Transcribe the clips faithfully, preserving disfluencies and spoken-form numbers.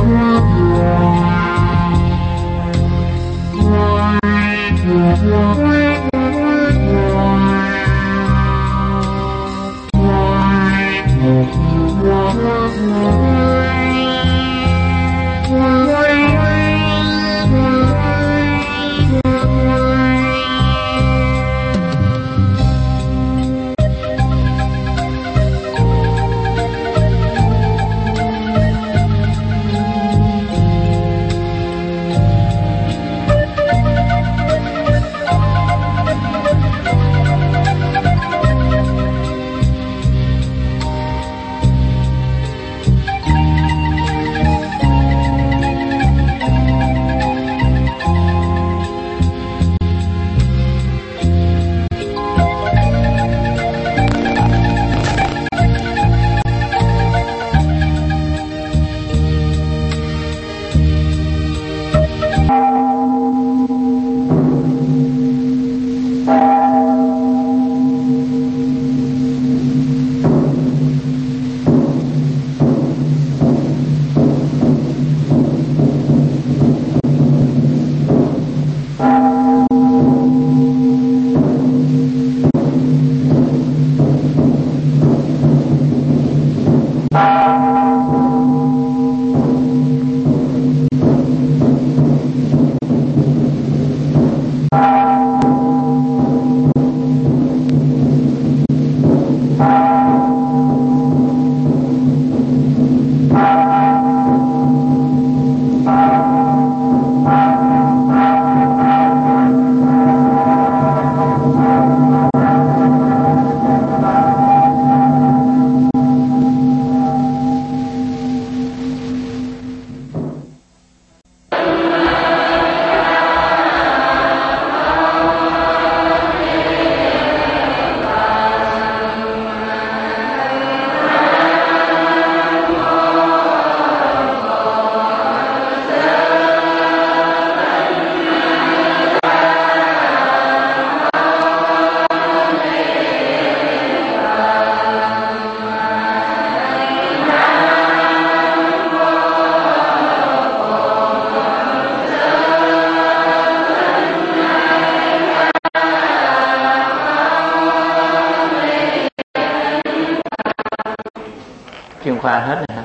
chuyên khoa hết rồi hả?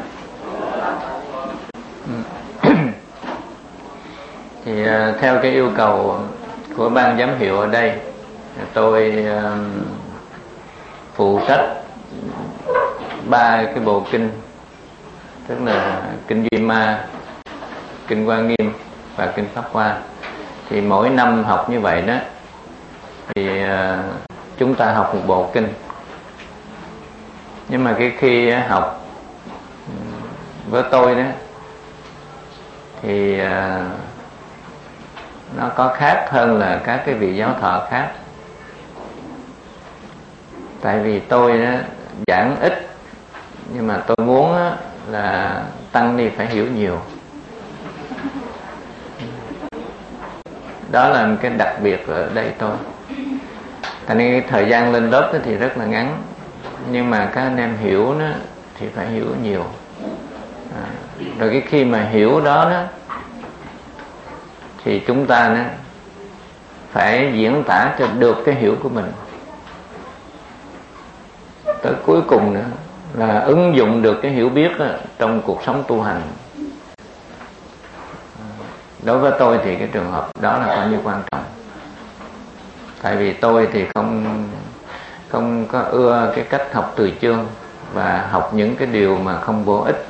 Thì uh, theo cái yêu cầu của ban giám hiệu ở đây, tôi uh, phụ trách ba cái bộ kinh, tức là kinh Duy Ma, kinh Hoa Nghiêm và kinh Pháp Hoa. Thì mỗi năm học như vậy đó, thì uh, chúng ta học một bộ kinh. Nhưng mà cái khi học với tôi đó thì uh, nó có khác hơn là các cái vị giáo thọ khác. Tại vì tôi đó, giảng ít, nhưng mà tôi muốn đó, là tăng ni phải hiểu nhiều. Đó là một cái đặc biệt ở đây thôi. Thành nên cái thời gian lên lớp thì rất là ngắn, nhưng mà các anh em hiểu đó, thì phải hiểu nhiều. À, rồi cái khi mà hiểu đó, đó thì chúng ta đó, phải diễn tả cho được cái hiểu của mình. Tới cuối cùng nữa là ứng dụng được cái hiểu biết đó, trong cuộc sống tu hành. Đối với tôi thì cái trường hợp đó là coi như quan trọng. Tại vì tôi thì không không có ưa cái cách học từ chương và học những cái điều mà không bổ ích.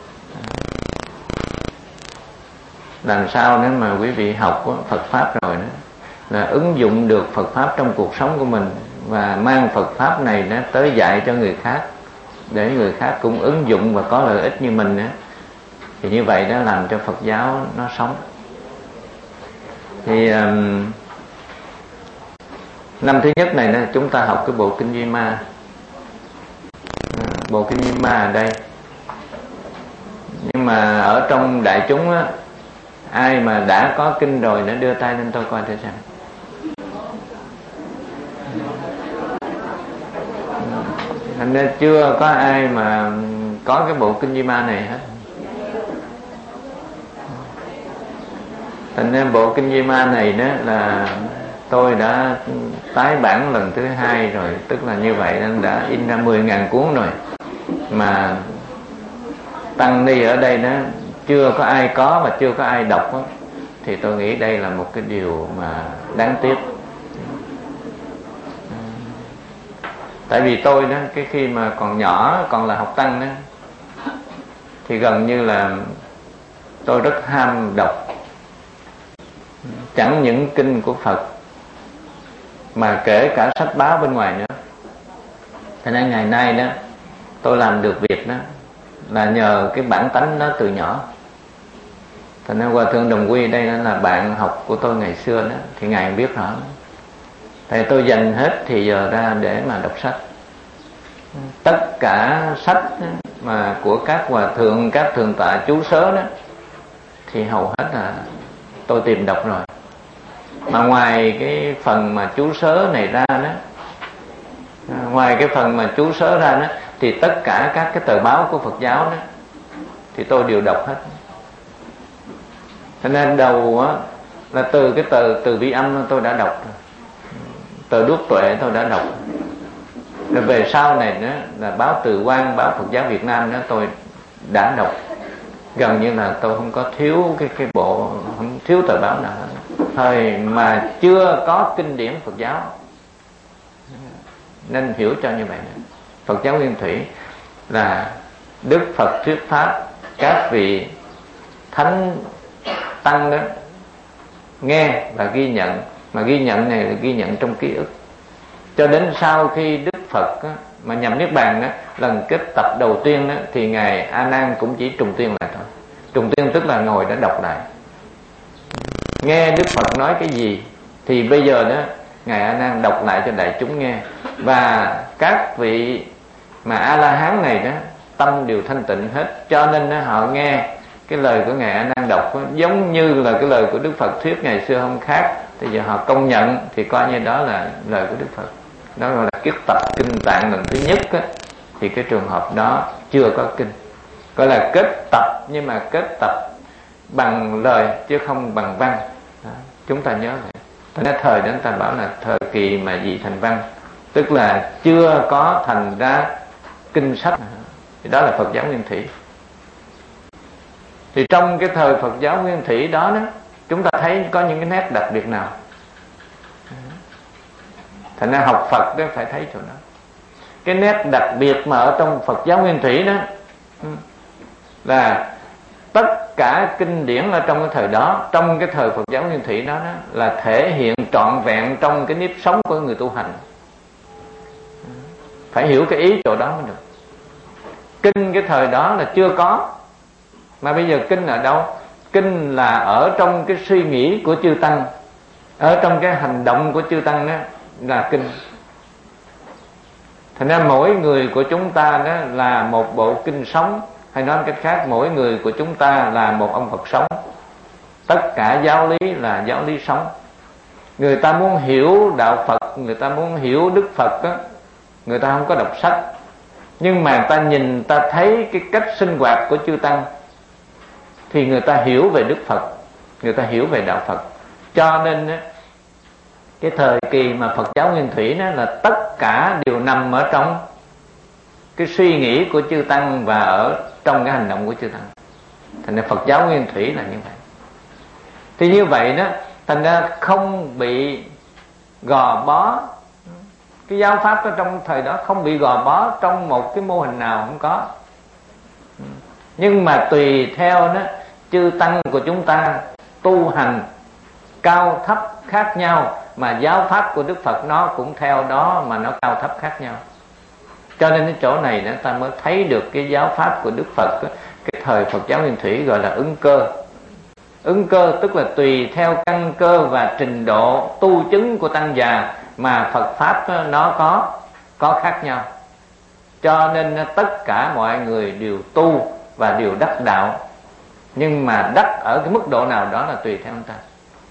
Làm sao nếu mà quý vị học Phật Pháp rồi đó, là ứng dụng được Phật Pháp trong cuộc sống của mình và mang Phật Pháp này đó tới dạy cho người khác, để người khác cũng ứng dụng và có lợi ích như mình nữa. Thì như vậy đó làm cho Phật giáo nó sống. Thì um, năm thứ nhất này đó, chúng ta học cái bộ kinh Duy Ma. À, bộ kinh Duy Ma ở đây. Nhưng mà ở trong đại chúng á, ai mà đã có kinh rồi nó đưa tay lên tôi coi thử xem. Thành ra chưa có ai mà có cái bộ kinh Duy Ma này hết. Thành ra bộ kinh Di Ma này đó là tôi đã tái bản lần thứ hai rồi, tức là như vậy nên đã in ra mười ngàn cuốn rồi, mà tăng ni ở đây đó chưa có ai có và chưa có ai đọc đó, thì tôi nghĩ đây là một cái điều mà đáng tiếc. Tại vì tôi đó, cái khi mà còn nhỏ, còn là học tăng đó, thì gần như là tôi rất ham đọc, chẳng những kinh của Phật mà kể cả sách báo bên ngoài nữa. Thế nên ngày nay đó tôi làm được việc đó là nhờ cái bản tánh đó từ nhỏ. Thế nên Hòa Thượng Đồng Quy đây là bạn học của tôi ngày xưa đó, thì ngài biết rõ. Thì tôi dành hết thì giờ ra để mà đọc sách. Tất cả sách mà của các hòa thượng, các thượng tọa chú sớ đó thì hầu hết là tôi tìm đọc rồi. Mà ngoài cái phần mà chú sớ này ra đó, ngoài cái phần mà chú sớ ra đó, thì tất cả các cái tờ báo của Phật giáo đó thì tôi đều đọc hết. Cho nên đầu á là từ cái tờ Từ Vi Âm tôi đã đọc rồi, tờ Đuốc Tuệ tôi đã đọc rồi, về sau này đó là báo Từ Quang, báo Phật giáo Việt Nam đó tôi đã đọc. Gần như là tôi không có thiếu cái cái bộ, không thiếu tờ báo nào hết. Thời mà chưa có kinh điển Phật giáo, nên hiểu cho như vậy đó. Phật giáo Nguyên Thủy là Đức Phật thuyết pháp, các vị thánh tăng đó nghe và ghi nhận, mà ghi nhận này là ghi nhận trong ký ức. Cho đến sau khi Đức Phật á, mà nhập Niết Bàn đó, lần kết tập đầu tiên đó, thì ngài A Nan cũng chỉ trùng tuyên lại thôi. Trùng tuyên tức là ngồi đã đọc lại, nghe Đức Phật nói cái gì thì bây giờ đó ngài A Nan đọc lại cho đại chúng nghe. Và các vị mà A La Hán này đó tâm đều thanh tịnh hết, cho nên đó, họ nghe cái lời của ngài A Nan đọc đó, giống như là cái lời của Đức Phật thuyết ngày xưa không khác. Thì giờ họ công nhận thì coi như đó là lời của Đức Phật. Đó gọi là kết tập kinh tạng lần thứ nhất á, thì cái trường hợp đó chưa có kinh, gọi là kết tập, nhưng mà kết tập bằng lời chứ không bằng văn. Đó, chúng ta nhớ này. Nên thời đến ta bảo là thời kỳ mà dị thành văn, tức là chưa có thành ra kinh sách. Thì đó là Phật giáo Nguyên Thủy. Thì trong cái thời Phật giáo Nguyên Thủy đó, đó chúng ta thấy có những cái nét đặc biệt nào? Thành ra học Phật đó phải thấy chỗ đó. Cái nét đặc biệt mà ở trong Phật giáo Nguyên Thủy đó là tất cả kinh điển ở trong cái thời đó, trong cái thời Phật giáo Nguyên Thủy đó, đó là thể hiện trọn vẹn trong cái nếp sống của người tu hành. Phải hiểu cái ý chỗ đó mới được. Kinh cái thời đó là chưa có, mà bây giờ kinh ở đâu? Kinh là ở trong cái suy nghĩ của chư tăng, ở trong cái hành động của chư tăng đó là kinh. Thành ra mỗi người của chúng ta đó là một bộ kinh sống, hay nói cách khác, mỗi người của chúng ta là một ông Phật sống. Tất cả giáo lý là giáo lý sống. Người ta muốn hiểu đạo Phật, người ta muốn hiểu Đức Phật đó, người ta không có đọc sách, nhưng mà người ta nhìn, ta thấy cái cách sinh hoạt của chư tăng thì người ta hiểu về Đức Phật, người ta hiểu về đạo Phật. Cho nên đó, cái thời kỳ mà Phật giáo Nguyên Thủy đó là tất cả đều nằm ở trong cái suy nghĩ của chư tăng và ở trong cái hành động của chư tăng. Thành ra Phật giáo Nguyên Thủy là như vậy. Thì như vậy đó, thành ra không bị gò bó. Cái giáo pháp ở trong thời đó không bị gò bó trong một cái mô hình nào, không có. Nhưng mà tùy theo đó, chư tăng của chúng ta tu hành cao thấp khác nhau, mà giáo pháp của Đức Phật nó cũng theo đó mà nó cao thấp khác nhau. Cho nên cái chỗ này nữa ta mới thấy được cái giáo pháp của Đức Phật. Cái thời Phật giáo Nguyên Thủy gọi là ứng cơ. Ứng cơ tức là tùy theo căn cơ và trình độ tu chứng của tăng già mà Phật pháp nó có có khác nhau. Cho nên tất cả mọi người đều tu và đều đắc đạo, nhưng mà đắc ở cái mức độ nào đó là tùy theo người ta.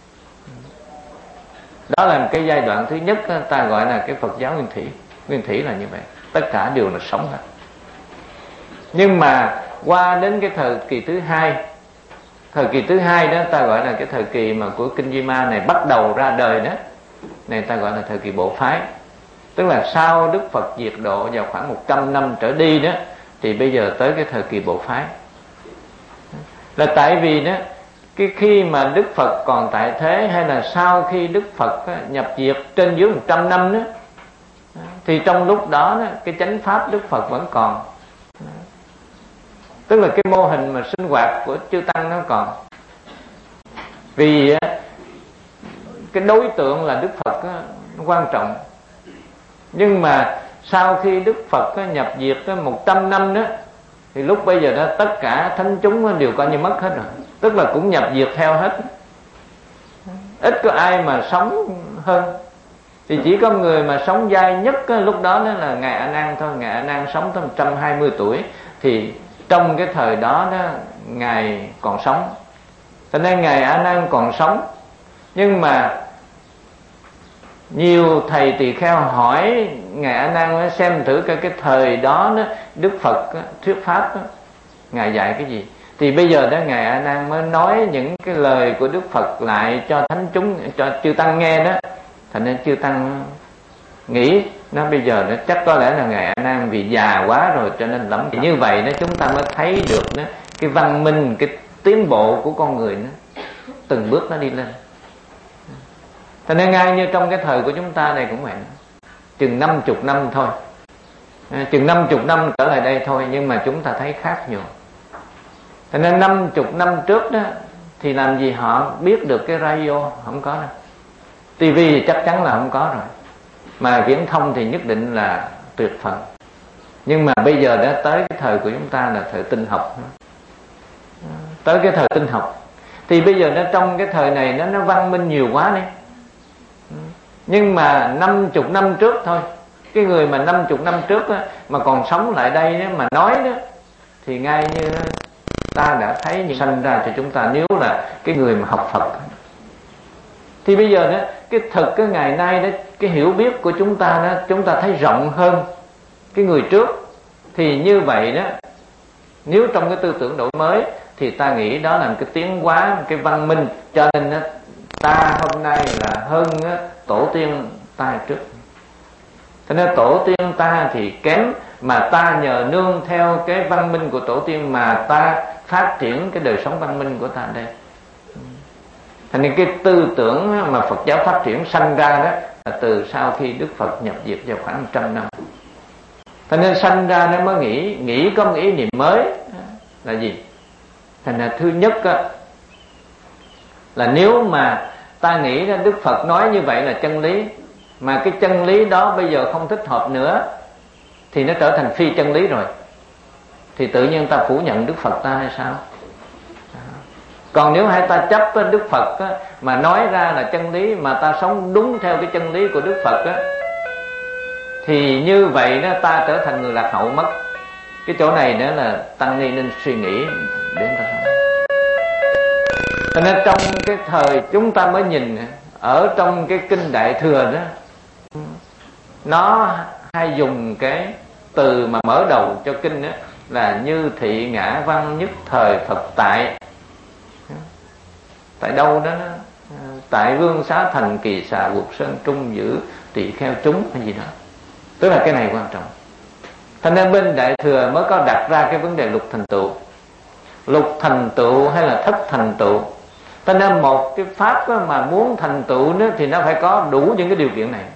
Đó là một cái giai đoạn thứ nhất, ta gọi là cái Phật giáo Nguyên Thủy. Nguyên Thủy là như vậy, tất cả đều là sống hết. Nhưng mà qua đến cái thời kỳ thứ hai Thời kỳ thứ hai đó ta gọi là cái thời kỳ mà của Kinh Di Ma này bắt đầu ra đời đó, này ta gọi là thời kỳ bộ phái. Tức là sau Đức Phật diệt độ vào khoảng một trăm năm trở đi đó, thì bây giờ tới cái thời kỳ bộ phái. Là tại vì đó, cái khi mà Đức Phật còn tại thế, hay là sau khi Đức Phật á, nhập diệt trên dưới một trăm năm đó, thì trong lúc đó, đó cái chánh pháp Đức Phật vẫn còn. Tức là cái mô hình mà sinh hoạt của chư tăng nó còn. Vì cái đối tượng là Đức Phật á, nó quan trọng. Nhưng mà sau khi Đức Phật á, nhập diệt một trăm năm đó, thì lúc bây giờ đó tất cả thánh chúng đều coi như mất hết rồi. Tức là cũng nhập diệt theo hết. Ít có ai mà sống hơn. Thì chỉ có người mà sống dai nhất á, lúc đó đó là Ngài A Nan thôi. Ngài A Nan sống tới một trăm hai mươi tuổi. Thì trong cái thời đó đó Ngài còn sống. Cho nên Ngài A Nan còn sống. Nhưng mà nhiều thầy tỳ kheo hỏi Ngài A Nan xem thử cái, cái thời đó, đó Đức Phật thuyết pháp đó, Ngài dạy cái gì. Thì bây giờ đó Ngài A Nan mới nói những cái lời của Đức Phật lại cho thánh chúng, cho chư tăng nghe đó. Thành nên chư tăng nghĩ nó bây giờ nó chắc có lẽ là Ngài A Nan vì già quá rồi cho nên lắm. Thì như vậy đó chúng ta mới thấy được đó, cái văn minh, cái tiến bộ của con người nó từng bước nó đi lên. Thành nên ngay như trong cái thời của chúng ta này cũng vậy, chừng năm chục năm thôi, chừng năm chục năm trở lại đây thôi, nhưng mà chúng ta thấy khác nhiều. Thành nên năm chục năm trước đó thì làm gì họ biết được cái radio, không có đâu. tivi thì chắc chắn là không có rồi, mà viễn thông thì nhất định là tuyệt phần. Nhưng mà bây giờ đã tới cái thời của chúng ta là thời tinh học, tới cái thời tinh học thì bây giờ nó trong cái thời này nó nó văn minh nhiều quá đi. Nhưng mà năm chục năm trước thôi, cái người mà năm chục năm trước á, mà còn sống lại đây á, mà nói đó, thì ngay như ta đã thấy như sanh ra cho chúng ta. Nếu là cái người mà học Phật thì bây giờ đó cái thực cái ngày nay đó, cái hiểu biết của chúng ta đó, chúng ta thấy rộng hơn cái người trước. Thì như vậy đó, nếu trong cái tư tưởng đổi mới thì ta nghĩ đó là một cái tiến hóa, một cái văn minh. Cho nên đó, ta hôm nay là hơn đó, tổ tiên ta trước. Cho nên tổ tiên ta thì kém, mà ta nhờ nương theo cái văn minh của tổ tiên mà ta phát triển cái đời sống văn minh của ta đây. Thành nên cái tư tưởng mà Phật giáo phát triển sanh ra đó là từ sau khi Đức Phật nhập diệt vào khoảng một trăm năm. Thành nên sanh ra nó mới nghĩ, nghĩ có một ý niệm mới là gì? Thành ra thứ nhất á, là nếu mà ta nghĩ ra Đức Phật nói như vậy là chân lý, mà cái chân lý đó bây giờ không thích hợp nữa, thì nó trở thành phi chân lý rồi. Thì tự nhiên ta phủ nhận Đức Phật ta hay sao? Còn nếu hai ta chấp với Đức Phật á, mà nói ra là chân lý, mà ta sống đúng theo cái chân lý của Đức Phật á, thì như vậy đó ta trở thành người lạc hậu mất. Cái chỗ này nữa là tăng ni nên suy nghĩ đến ta. Cho nên trong cái thời chúng ta mới nhìn ở trong cái kinh Đại Thừa đó, nó hay dùng cái từ mà mở đầu cho kinh đó là như thị ngã văn nhất thời Phật tại. Tại đâu đó, tại Vương Xá Thành Kỳ Xà Quật Sơn Trung giữ tỳ kheo chúng hay gì đó. Tức là cái này quan trọng. Thành nên bên Đại Thừa mới có đặt ra cái vấn đề lục thành tựu. Lục thành tựu hay là thất thành tựu. Cho nên một cái pháp mà muốn thành tựu nữa thì nó phải có đủ những cái điều kiện này.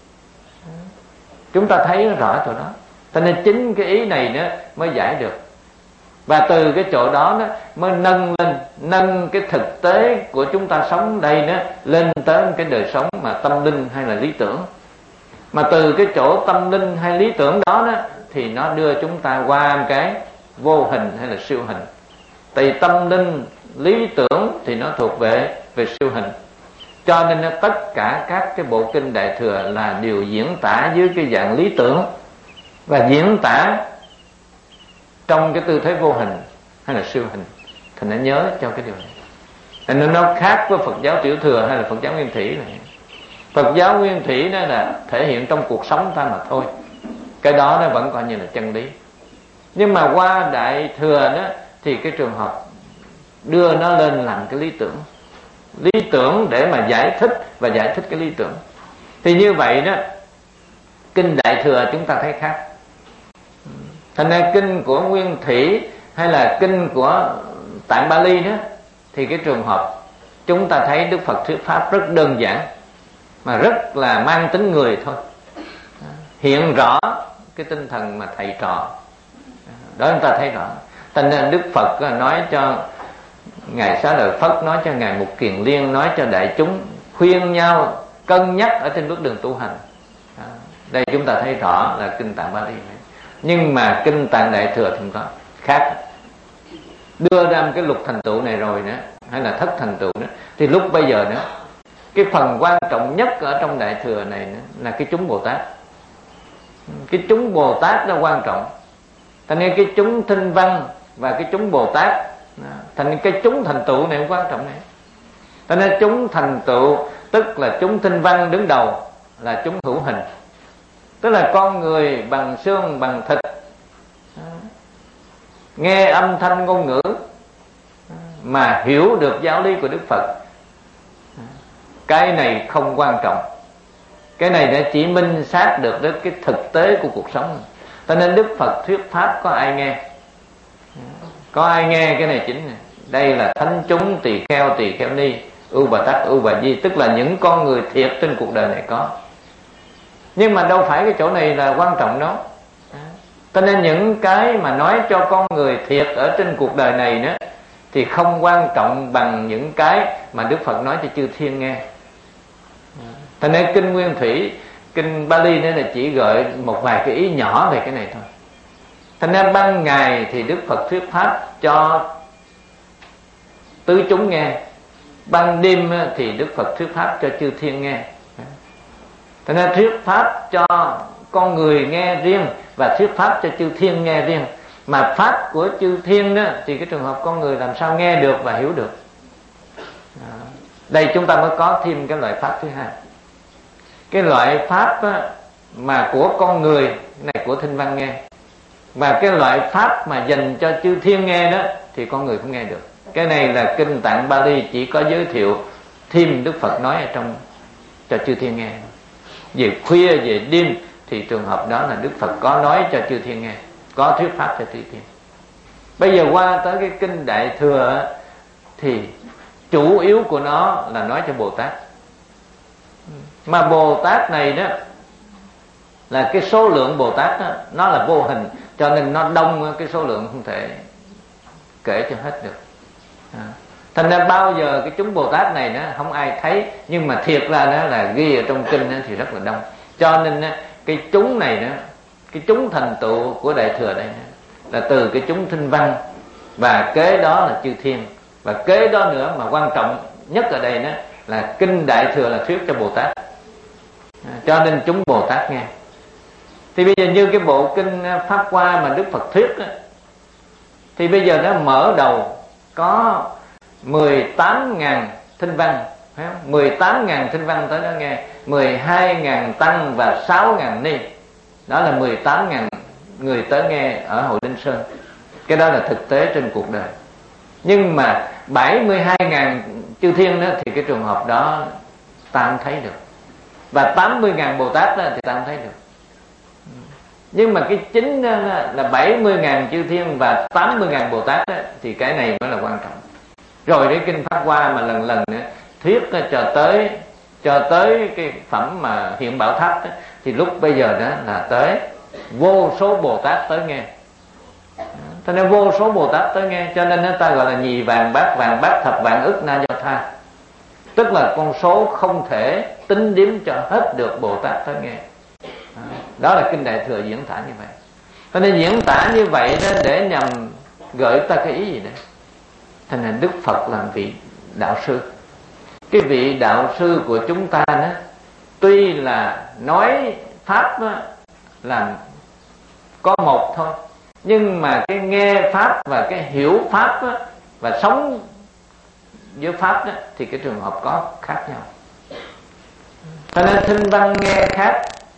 Chúng ta thấy rõ chỗ đó. Cho nên chính cái ý này nữa mới giải được. Và từ cái chỗ đó, đó mới nâng lên, nâng cái thực tế của chúng ta sống đây đó lên tới cái đời sống mà tâm linh hay là lý tưởng. Mà từ cái chỗ tâm linh hay lý tưởng đó, đó thì nó đưa chúng ta qua một cái vô hình hay là siêu hình. Tại vì tâm linh, lý tưởng thì nó thuộc về về siêu hình. Cho nên tất cả các cái bộ kinh Đại Thừa là đều diễn tả dưới cái dạng lý tưởng và diễn tả trong cái tư thế vô hình hay là siêu hình. Thành nên nhớ cho cái điều này. Thành nên nó khác với Phật giáo Tiểu Thừa hay là Phật giáo Nguyên Thủy này. Phật giáo Nguyên Thủy đó là thể hiện trong cuộc sống ta mà thôi. Cái đó nó vẫn coi như là chân lý. Nhưng mà qua Đại Thừa đó thì cái trường hợp đưa nó lên làm cái lý tưởng, lý tưởng để mà giải thích và giải thích cái lý tưởng. Thì như vậy đó, kinh Đại Thừa chúng ta thấy khác. Thành ra kinh của Nguyên Thủy hay là kinh của Tạng Bali đó, thì cái trường hợp chúng ta thấy Đức Phật thuyết pháp rất đơn giản mà rất là mang tính người thôi, hiện rõ cái tinh thần mà thầy trò đó, chúng ta thấy rõ. Thành ra Đức Phật nói cho Ngài Xá Lợi Phất, nói cho Ngài Mục Kiền Liên, nói cho đại chúng, khuyên nhau cân nhắc ở trên bước đường tu hành. Đây chúng ta thấy rõ là kinh Tạng Bali này. Nhưng mà kinh Tạng Đại Thừa thì không có, khác. Đưa ra một cái lục thành tựu này rồi nữa, hay là thất thành tựu nữa, thì lúc bây giờ nữa, cái phần quan trọng nhất ở trong Đại Thừa này nữa là cái chúng Bồ Tát. Cái chúng Bồ Tát nó quan trọng. Thành nên cái chúng Thinh Văn và cái chúng Bồ Tát, thành nên cái chúng thành tựu này quan trọng này. Thành nên chúng thành tựu tức là chúng Thinh Văn đứng đầu là chúng hữu hình, tức là con người bằng xương bằng thịt, nghe âm thanh ngôn ngữ mà hiểu được giáo lý của Đức Phật. Cái này không quan trọng, cái này đã chỉ minh xác được đến cái thực tế của cuộc sống. Cho nên Đức Phật thuyết pháp có ai nghe, có ai nghe cái này chính này. Đây là thánh chúng tỳ kheo tỳ kheo ni, ưu bà tắc ưu bà di, tức là những con người thiệt trên cuộc đời này có. Nhưng mà đâu phải cái chỗ này là quan trọng đó. Cho nên những cái mà nói cho con người thiệt ở trên cuộc đời này nữa thì không quan trọng bằng những cái mà Đức Phật nói cho chư thiên nghe. Cho nên kinh Nguyên Thủy, kinh Bali nữa là chỉ gợi một vài cái ý nhỏ về cái này thôi. Thành ra ban ngày thì Đức Phật thuyết pháp cho tứ chúng nghe, ban đêm thì Đức Phật thuyết pháp cho chư thiên nghe. Thành ra thuyết pháp cho con người nghe riêng và thuyết pháp cho chư thiên nghe riêng. Mà pháp của chư thiên đó thì cái trường hợp con người làm sao nghe được và hiểu được. Đây chúng ta mới có thêm cái loại pháp thứ hai. Cái loại pháp mà của con người này của Thinh Văn nghe, và cái loại pháp mà dành cho chư thiên nghe đó thì con người không nghe được. Cái này là kinh Tạng Bali chỉ có giới thiệu thêm Đức Phật nói ở trong cho chư thiên nghe. Về khuya về đêm thì trường hợp đó là Đức Phật có nói cho chư thiên nghe, có thuyết pháp cho chư thiên. Bây giờ qua tới cái kinh Đại Thừa thì chủ yếu của nó là nói cho Bồ Tát. Mà Bồ Tát này đó là cái số lượng Bồ Tát đó, nó là vô hình, cho nên nó đông, cái số lượng không thể kể cho hết được. À. Thành ra bao giờ cái chúng Bồ Tát này đó không ai thấy, nhưng mà thiệt ra đó là ghi ở trong kinh đó thì rất là đông. Cho nên đó, cái chúng này đó, cái chúng thành tựu của Đại Thừa đây đó, là từ cái chúng Thinh Văn, và kế đó là chư thiên, và kế đó nữa mà quan trọng nhất ở đây đó là kinh Đại Thừa là thuyết cho Bồ Tát. À, cho nên chúng Bồ Tát nghe. Thì bây giờ như cái bộ kinh Pháp Hoa mà Đức Phật thuyết đó, thì bây giờ nó mở đầu có mười tám ngàn thinh văn, mười tám ngàn thinh văn tới đó nghe, mười hai ngàn tăng và sáu ngàn ni. Đó là mười tám ngàn người tới nghe ở Hội Linh Sơn. Cái đó là thực tế trên cuộc đời. Nhưng mà bảy mươi hai ngàn chư thiên đó thì cái trường hợp đó ta không thấy được. Và tám mươi ngàn Bồ Tát đó thì ta không thấy được. Nhưng mà cái chính đó là bảy mươi ngàn chư thiên và tám mươi ngàn Bồ Tát đó, thì cái này mới là quan trọng. Rồi cái kinh Pháp Hoa mà lần lần nữa thuyết cho tới cho tới cái phẩm mà Hiện Bảo Tháp đó, thì lúc bây giờ đó là tới vô số Bồ Tát tới nghe. Cho nên vô số Bồ Tát tới nghe, cho nên nó ta gọi là nhì vàng bát vàng bát thập vàng ức na do tha, tức là con số không thể tính đếm cho hết được Bồ Tát tới nghe. Đó là kinh Đại Thừa diễn tả như vậy. Cho nên diễn tả như vậy đó để nhằm gợi ta cái ý gì đấy. Thành ra Đức Phật làm vị đạo sư. Cái vị đạo sư của chúng ta đó, tuy là nói pháp đó, là có một thôi, nhưng mà cái nghe pháp và cái hiểu pháp đó, và sống với pháp đó, thì cái trường hợp có khác nhau. Cho nên Thinh Văn nghe khác,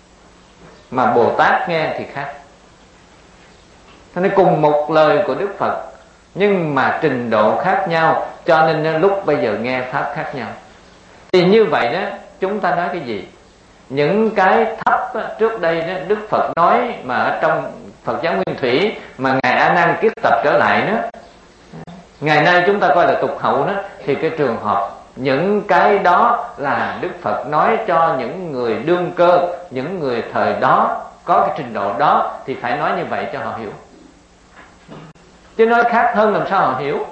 mà Bồ Tát nghe thì khác. Cho nên cùng một lời của Đức Phật nhưng mà trình độ khác nhau, cho nên lúc bây giờ nghe pháp khác nhau. Thì như vậy đó, chúng ta nói cái gì? Những cái thấp đó, trước đây đó, Đức Phật nói mà ở trong Phật giáo Nguyên Thủy mà Ngài A Nan kiết tập trở lại đó, ngày nay chúng ta coi là tục hậu đó, thì cái trường hợp những cái đó là Đức Phật nói cho những người đương cơ, những người thời đó có cái trình độ đó, thì phải nói như vậy cho họ hiểu. Chứ nói khác hơn làm sao họ hiểu.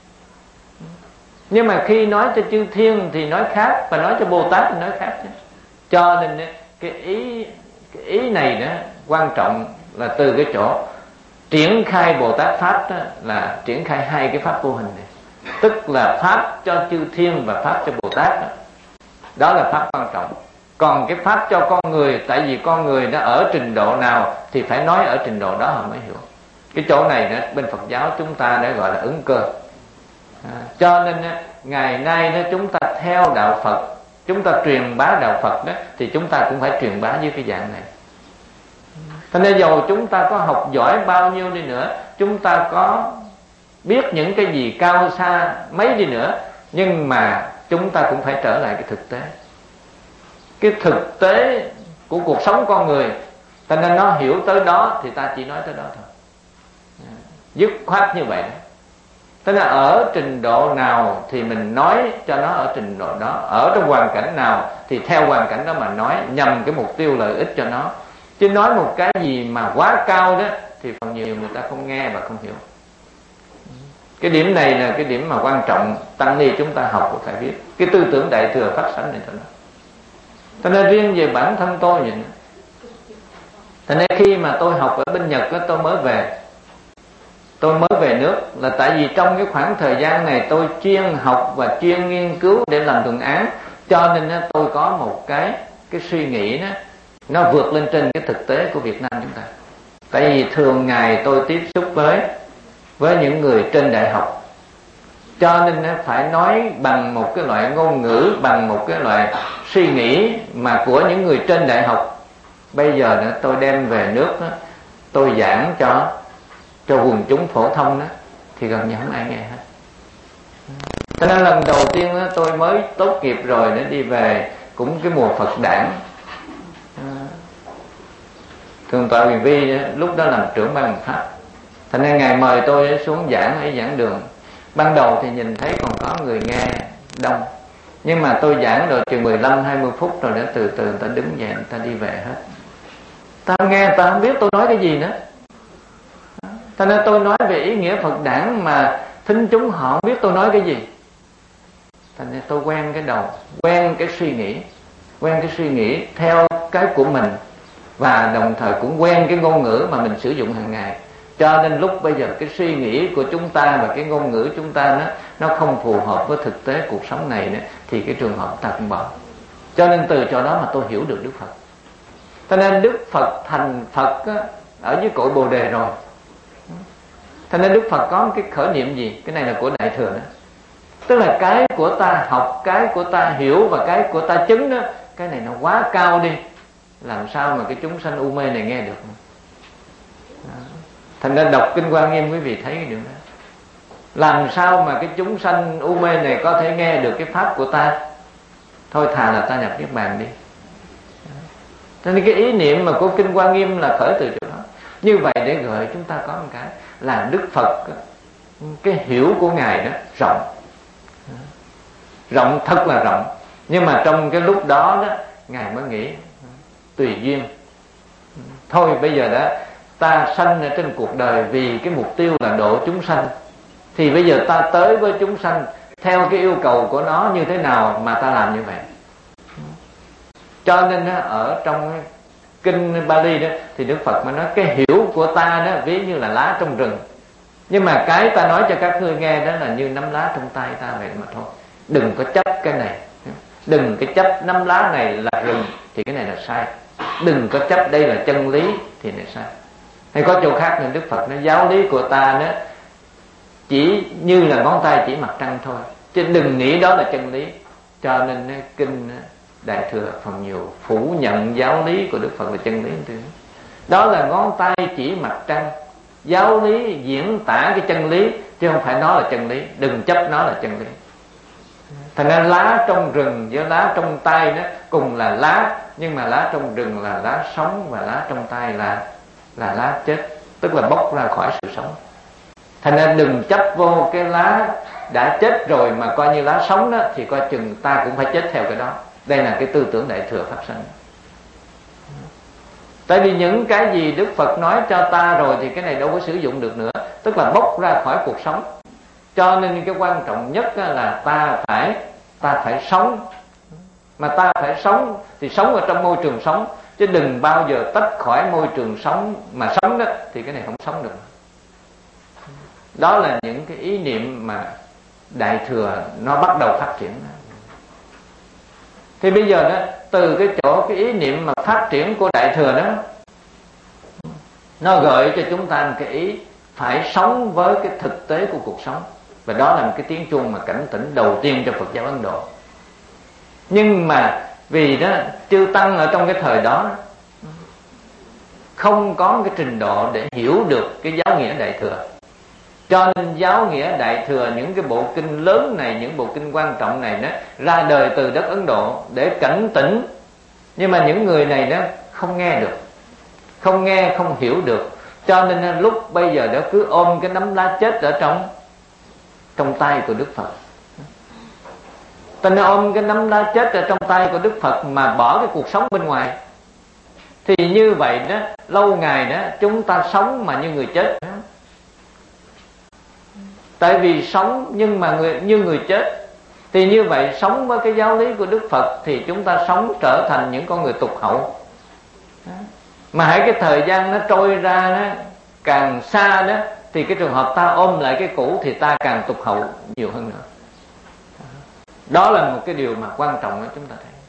Nhưng mà khi nói cho chư thiên thì nói khác, và nói cho Bồ Tát thì nói khác chứ. Cho nên cái ý cái ý này đó quan trọng là từ cái chỗ triển khai Bồ Tát Pháp đó, là triển khai hai cái Pháp vô hình này. Tức là Pháp cho chư thiên và Pháp cho Bồ Tát đó. Đó là Pháp quan trọng. Còn cái Pháp cho con người, tại vì con người nó ở trình độ nào thì phải nói ở trình độ đó họ mới hiểu. Cái chỗ này đó, bên Phật giáo chúng ta đã gọi là ứng cơ. À, cho nên ngày nay đó, chúng ta theo đạo Phật, chúng ta truyền bá đạo Phật đó, thì chúng ta cũng phải truyền bá với cái dạng này. Cho nên dầu chúng ta có học giỏi bao nhiêu đi nữa, chúng ta có biết những cái gì cao xa mấy đi nữa, nhưng mà chúng ta cũng phải trở lại cái thực tế. Cái thực tế của cuộc sống con người, cho nên nó hiểu tới đó thì ta chỉ nói tới đó thôi. Dứt khoát như vậy đó. Thế là ở trình độ nào thì mình nói cho nó ở trình độ đó, ở trong hoàn cảnh nào thì theo hoàn cảnh đó mà nói, nhằm cái mục tiêu lợi ích cho nó. Chứ nói một cái gì mà quá cao đó thì phần nhiều người ta không nghe và không hiểu. Cái điểm này là cái điểm mà quan trọng tăng ni chúng ta học và phải biết. Cái tư tưởng Đại Thừa phát sanh này cho nó. Cho nên riêng về bản thân tôi vậy. Cho nên khi mà tôi học ở bên Nhật đó, tôi mới về. Tôi mới về nước là tại vì trong cái khoảng thời gian này tôi chuyên học và chuyên nghiên cứu để làm luận án, cho nên tôi có một cái cái suy nghĩ đó, nó vượt lên trên cái thực tế của Việt Nam chúng ta. Tại vì thường ngày tôi tiếp xúc với với những người trên đại học, cho nên phải nói bằng một cái loại ngôn ngữ, bằng một cái loại suy nghĩ mà của những người trên đại học. Bây giờ nữa tôi đem về nước đó, tôi giảng cho cho quần chúng phổ thông đó, thì gần như không ai nghe hết. Cho nên lần đầu tiên đó, tôi mới tốt nghiệp rồi để đi về, cũng cái mùa Phật đản. Thượng tọa Huyền Vi đó, lúc đó làm trưởng ban pháp, thành nên Ngài mời tôi xuống giảng ở giảng đường. Ban đầu thì nhìn thấy còn có người nghe đông, nhưng mà tôi giảng rồi chừng mười lăm hai mươi phút rồi, để từ từ người ta đứng dậy, người ta đi về hết. Ta nghe ta không biết tôi nói cái gì nữa. Cho nên tôi nói về ý nghĩa Phật đản mà thính chúng họ không biết tôi nói cái gì. Cho nên tôi quen cái đầu, quen cái suy nghĩ, quen cái suy nghĩ theo cái của mình, và đồng thời cũng quen cái ngôn ngữ mà mình sử dụng hàng ngày. Cho nên lúc bây giờ cái suy nghĩ của chúng ta và cái ngôn ngữ chúng ta nó, nó không phù hợp với thực tế cuộc sống này nữa, thì cái trường hợp ta cũng bỏ. Cho nên từ chỗ đó mà tôi hiểu được Đức Phật. Cho nên Đức Phật thành Phật á, ở dưới cội Bồ Đề rồi. Cho nên Đức Phật có cái khởi niệm gì? Cái này là của Đại Thừa đó. Tức là cái của ta học, cái của ta hiểu và cái của ta chứng đó, cái này nó quá cao đi, làm sao mà cái chúng sanh u mê này nghe được. Thành ra đọc Kinh Hoa Nghiêm quý vị thấy cái điều đó. Làm sao mà cái chúng sanh u mê này có thể nghe được cái pháp của ta? Thôi thà là ta nhập Niết Bàn đi. Cho nên cái ý niệm mà của Kinh Hoa Nghiêm là khởi từ chỗ đó. Như vậy để gợi chúng ta có một cái là Đức Phật, cái hiểu của Ngài đó rộng, rộng thật là rộng. Nhưng mà trong cái lúc đó đó, Ngài mới nghĩ tùy duyên. Thôi bây giờ đó ta sanh ở trên cuộc đời vì cái mục tiêu là độ chúng sanh, thì bây giờ ta tới với chúng sanh theo cái yêu cầu của nó như thế nào mà ta làm như vậy. Cho nên đó, ở trong Kinh Bali đó thì Đức Phật mới nói cái hiểu của ta đó ví như là lá trong rừng, nhưng mà cái ta nói cho các ngươi nghe đó là như nắm lá trong tay ta vậy mà thôi. Đừng có chấp cái này, đừng có chấp nắm lá này là rừng thì cái này là sai, đừng có chấp đây là chân lý thì này sai. Hay có chỗ khác nên Đức Phật nói giáo lý của ta đó chỉ như là ngón tay chỉ mặt trăng thôi, chứ đừng nghĩ đó là chân lý. Cho nên Kinh Đại Thừa phần nhiều phủ nhận giáo lý của Đức Phật là chân lý. Đó là ngón tay chỉ mặt trăng, giáo lý diễn tả cái chân lý, chứ không phải nó là chân lý. Đừng chấp nó là chân lý. Thành ra lá trong rừng với lá trong tay đó cùng là lá, nhưng mà lá trong rừng là lá sống và lá trong tay là là lá chết, tức là bốc ra khỏi sự sống. Thành ra đừng chấp vô cái lá đã chết rồi mà coi như lá sống đó, thì coi chừng ta cũng phải chết theo cái đó. Đây là cái tư tưởng Đại Thừa phát sinh. Tại vì những cái gì Đức Phật nói cho ta rồi thì cái này đâu có sử dụng được nữa, tức là bốc ra khỏi cuộc sống. Cho nên cái quan trọng nhất là ta phải ta phải sống. Mà ta phải sống thì sống ở trong môi trường sống, chứ đừng bao giờ tách khỏi môi trường sống mà sống đó, thì cái này không sống được. Đó là những cái ý niệm mà Đại Thừa nó bắt đầu phát triển. Thì bây giờ đó, từ cái chỗ cái ý niệm mà phát triển của Đại Thừa đó, nó gợi cho chúng ta một cái ý phải sống với cái thực tế của cuộc sống. Và đó là một cái tiếng chuông mà cảnh tỉnh đầu tiên cho Phật giáo Ấn Độ. Nhưng mà vì đó chư tăng ở trong cái thời đó không có cái trình độ để hiểu được cái giáo nghĩa Đại Thừa, cho nên giáo nghĩa Đại Thừa, những cái bộ kinh lớn này, những bộ kinh quan trọng này nó ra đời từ đất Ấn Độ để cảnh tỉnh. Nhưng mà những người này đó không nghe được, không nghe, không hiểu được, cho nên lúc bây giờ đó cứ ôm cái nắm lá chết ở trong trong tay của Đức Phật. Ta nên ôm cái nắm lá chết ở trong tay của Đức Phật mà bỏ cái cuộc sống bên ngoài. Thì như vậy đó, lâu ngày đó chúng ta sống mà như người chết. Tại vì sống nhưng mà người, như người chết. Thì như vậy sống với cái giáo lý của Đức Phật thì chúng ta sống trở thành những con người tục hậu. Mà hãy cái thời gian nó trôi ra đó, càng xa đó, thì cái trường hợp ta ôm lại cái cũ thì ta càng tục hậu nhiều hơn nữa. Đó là một cái điều mà quan trọng đó chúng ta thấy.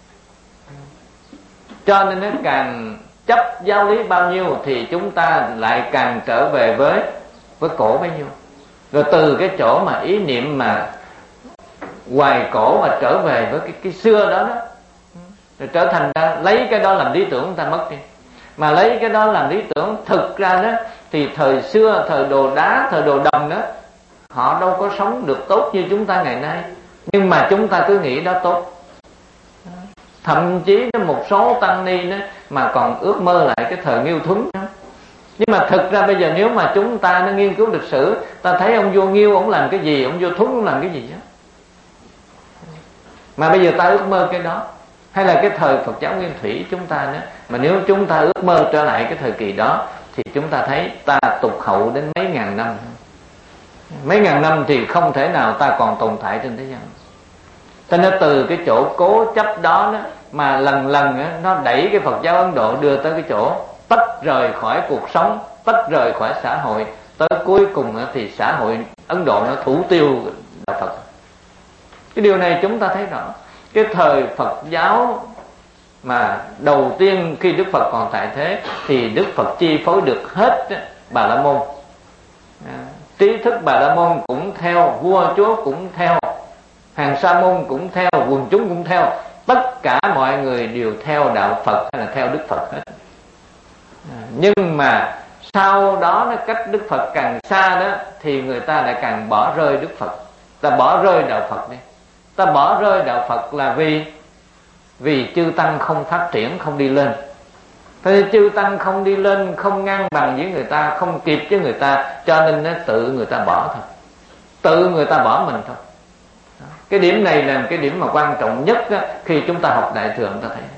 Cho nên nó càng chấp giáo lý bao nhiêu thì chúng ta lại càng trở về với với cổ bấy nhiêu. Rồi từ cái chỗ mà ý niệm mà hoài cổ mà trở về với cái, cái xưa đó đó, rồi trở thành ra lấy cái đó làm lý tưởng, chúng ta mất đi. Mà lấy cái đó làm lý tưởng, thực ra đó thì thời xưa, thời đồ đá, thời đồ đồng đó, họ đâu có sống được tốt như chúng ta ngày nay. Nhưng mà chúng ta cứ nghĩ đó tốt. Thậm chí một số tăng ni đó mà còn ước mơ lại cái thời Nghiêu Thuấn đó. Nhưng mà thực ra bây giờ nếu mà chúng ta nó nghiên cứu lịch sử, ta thấy ông vua Nghiêu ông làm cái gì, ông vua Thuấn ông làm cái gì đó. Mà bây giờ ta ước mơ cái đó. Hay là cái thời Phật giáo Nguyên Thủy chúng ta nữa, mà nếu chúng ta ước mơ trở lại cái thời kỳ đó thì chúng ta thấy ta tụt hậu đến mấy ngàn năm. Mấy ngàn năm thì không thể nào ta còn tồn tại trên thế gian. Cho nên từ cái chỗ cố chấp đó, đó mà lần lần đó, nó đẩy cái Phật giáo Ấn Độ đưa tới cái chỗ tách rời khỏi cuộc sống, tách rời khỏi xã hội. Tới cuối cùng đó, thì xã hội Ấn Độ nó thủ tiêu đạo Phật. Cái điều này chúng ta thấy rõ. Cái thời Phật giáo mà đầu tiên khi Đức Phật còn tại thế thì Đức Phật chi phối được hết Bà La Môn. À, trí thức Bà La Môn cũng theo, vua chúa cũng theo, hàng sa môn cũng theo, quần chúng cũng theo. Tất cả mọi người đều theo đạo Phật hay là theo Đức Phật hết. À, nhưng mà sau đó nó cách Đức Phật càng xa đó thì người ta lại càng bỏ rơi Đức Phật. Ta bỏ rơi đạo Phật đi. Ta bỏ rơi đạo Phật là vì Vì chư tăng không phát triển, không đi lên. Thế chư tăng không đi lên, không ngang bằng với người ta, không kịp với người ta, cho nên nó tự người ta bỏ thôi. Tự người ta bỏ mình thôi. Cái điểm này là cái điểm mà quan trọng nhất đó, khi chúng ta học Đại Thừa chúng ta thấy.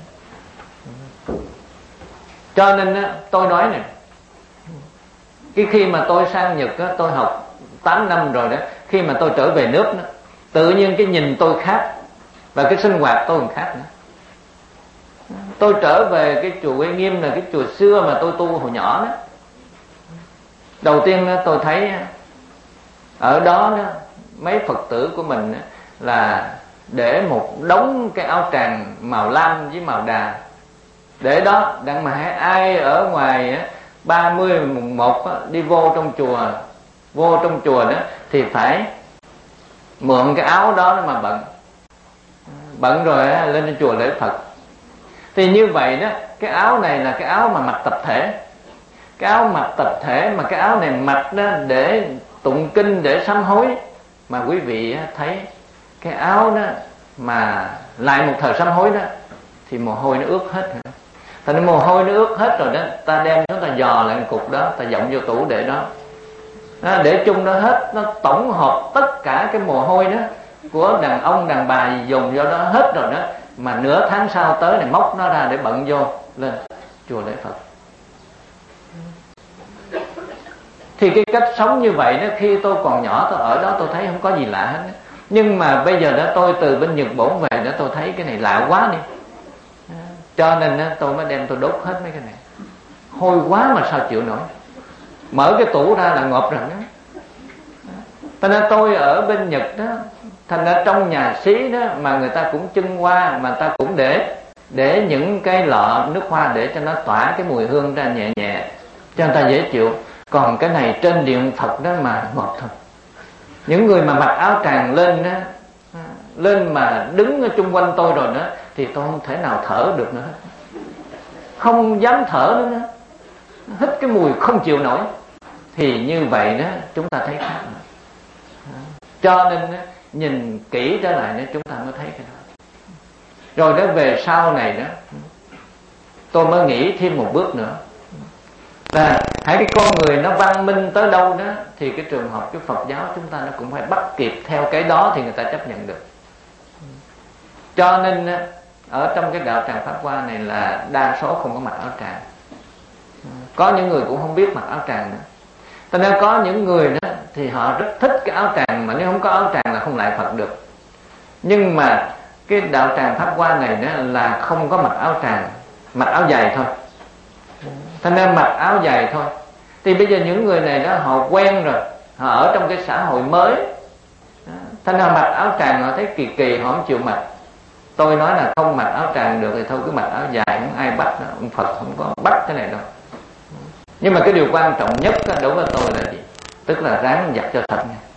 Cho nên đó, tôi nói này, cái khi mà tôi sang Nhật đó, tôi học tám năm rồi đó, khi mà tôi trở về nước đó, tự nhiên cái nhìn tôi khác và cái sinh hoạt tôi còn khác nữa. Tôi trở về cái chùa Uy Nghiêm là cái chùa xưa mà tôi tu hồi nhỏ đó. Đầu tiên đó, tôi thấy ở đó, đó mấy Phật tử của mình đó, là để một đống cái áo tràng màu lam với màu đà để đó, đặng mà ai ở ngoài ba mươi mùng một đi vô trong chùa, vô trong chùa đó thì phải mượn cái áo đó mà bận, bận rồi lên trên chùa lễ Phật. Thì như vậy đó, cái áo này là cái áo mà mặc tập thể, cái áo mặc tập thể mà cái áo này mặc đó để tụng kinh để sám hối, mà quý vị thấy cái áo đó mà lại một thời sám hối đó thì mồ hôi nó ướt hết. Thành ra mồ hôi nó ướt hết rồi đó, ta đem chúng ta dò lại một cục đó, ta dọng vô tủ để đó, đó để chung đó hết, nó tổng hợp tất cả cái mồ hôi đó của đàn ông đàn bà gì dùng vô đó hết rồi đó, mà nửa tháng sau tới này móc nó ra để bận vô lên chùa lễ Phật. Thì cái cách sống như vậy đó, khi tôi còn nhỏ tôi ở đó tôi thấy không có gì lạ hết. Nhưng mà bây giờ đó tôi từ bên Nhật Bổn về đó, tôi thấy cái này lạ quá đi, cho nên đó, tôi mới đem tôi đốt hết mấy cái này. Hôi quá mà sao chịu nổi. Mở cái tủ ra là ngộp rồi đó. Thành ra tôi ở bên Nhật đó, thành ra trong nhà xí đó mà người ta cũng trưng hoa, mà người ta cũng để để những cái lọ nước hoa để cho nó tỏa cái mùi hương ra nhẹ nhẹ cho người ta dễ chịu. Còn cái này trên điện Phật đó mà ngọt thôi. Những người mà mặc áo tràng lên đó, lên mà đứng ở chung quanh tôi rồi đó, thì tôi không thể nào thở được nữa, không dám thở nữa, nữa. Hít cái mùi không chịu nổi. Thì như vậy đó chúng ta thấy khác. Cho nên đó, nhìn kỹ trở lại đó, chúng ta mới thấy cái đó. Rồi đó về sau này đó, tôi mới nghĩ thêm một bước nữa là hãy cái con người nó văn minh tới đâu đó, thì cái trường học cái Phật giáo chúng ta nó cũng phải bắt kịp theo cái đó thì người ta chấp nhận được. Cho nên ở trong cái đạo tràng Pháp Hoa này là đa số không có mặc áo tràng. Có những người cũng không biết mặc áo tràng nữa. Cho nên có những người đó thì họ rất thích cái áo tràng, mà nếu không có áo tràng là không lại Phật được. Nhưng mà cái đạo tràng Pháp Hoa này đó là không có mặc áo tràng, mặc áo dài thôi. Thành ra mặc áo dài thôi. Thì bây giờ những người này đó họ quen rồi, họ ở trong cái xã hội mới, thành ra mặc áo tràng họ thấy kỳ kỳ, họ không chịu mặc. Tôi nói là không mặc áo tràng được thì thôi cứ mặc áo dài, không ai bắt đó. Ông Phật không có bắt cái này đâu. Nhưng mà cái điều quan trọng nhất đối với tôi là gì? Tức là ráng giặt cho sạch nha.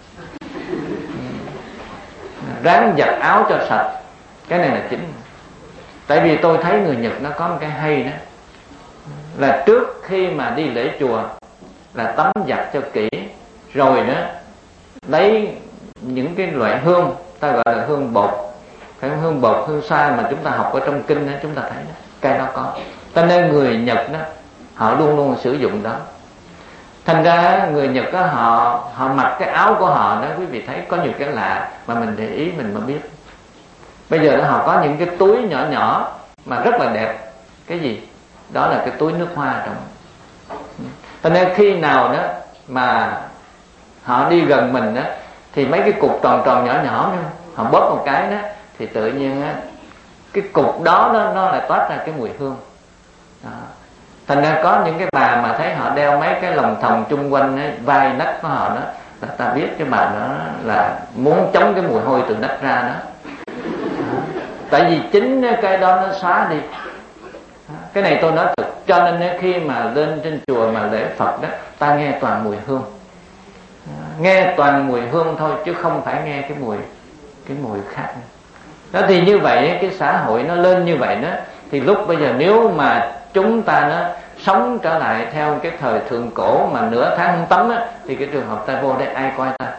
Ráng giặt áo cho sạch. Cái này là chính. Tại vì tôi thấy người Nhật nó có một cái hay đó, là trước khi mà đi lễ chùa là tắm giặt cho kỹ, rồi đó lấy những cái loại hương, ta gọi là hương bột, cái hương bột, hương xoa mà chúng ta học ở trong kinh đó, chúng ta thấy đó, cái đó có. Cho nên người Nhật đó họ luôn luôn sử dụng đó. Thành ra người Nhật đó, họ họ mặc cái áo của họ đó, quý vị thấy có nhiều cái lạ mà mình để ý mình mới biết. Bây giờ đó họ có những cái túi nhỏ nhỏ mà rất là đẹp. Cái gì? Đó là cái túi nước hoa trong. Cho nên khi nào đó mà họ đi gần mình đó, thì mấy cái cục tròn tròn nhỏ nhỏ đó, họ bóp một cái đó, thì tự nhiên á, cái cục đó, đó nó lại toát ra cái mùi hương đó. Thành ra có những cái bà mà thấy họ đeo mấy cái lồng thòng chung quanh ấy, vai nách của họ đó, là ta biết cái bà đó là muốn chống cái mùi hôi từ nách ra đó. Tại vì chính cái đó nó xóa đi. Cái này tôi nói thật. Cho nên khi mà lên trên chùa mà lễ Phật đó, ta nghe toàn mùi hương, nghe toàn mùi hương thôi, chứ không phải nghe cái mùi cái mùi khác đó. Thì như vậy cái xã hội nó lên như vậy đó, thì lúc bây giờ nếu mà chúng ta nó sống trở lại theo cái thời thượng cổ mà nửa tháng không tắm á, thì cái trường hợp ta vô đây ai coi ta?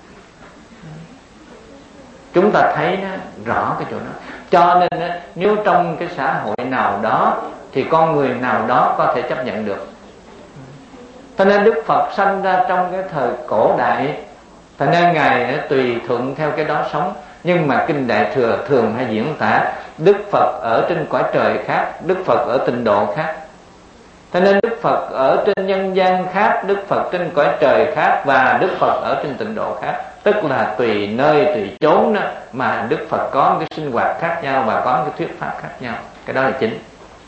Chúng ta thấy nó rõ cái chỗ đó. Cho nên á, nếu trong cái xã hội nào đó thì con người nào đó có thể chấp nhận được. Cho nên Đức Phật sanh ra trong cái thời cổ đại, cho nên Ngài tùy thuận theo cái đó sống. Nhưng mà Kinh Đại Thừa thường hay diễn tả Đức Phật ở trên cõi trời khác, Đức Phật ở tịnh độ khác. Cho nên Đức Phật ở trên nhân gian khác, Đức Phật trên cõi trời khác, và Đức Phật ở trên tịnh độ khác. Tức là tùy nơi, tùy chốn đó mà Đức Phật có cái sinh hoạt khác nhau và có cái thuyết pháp khác nhau. Cái đó là chính.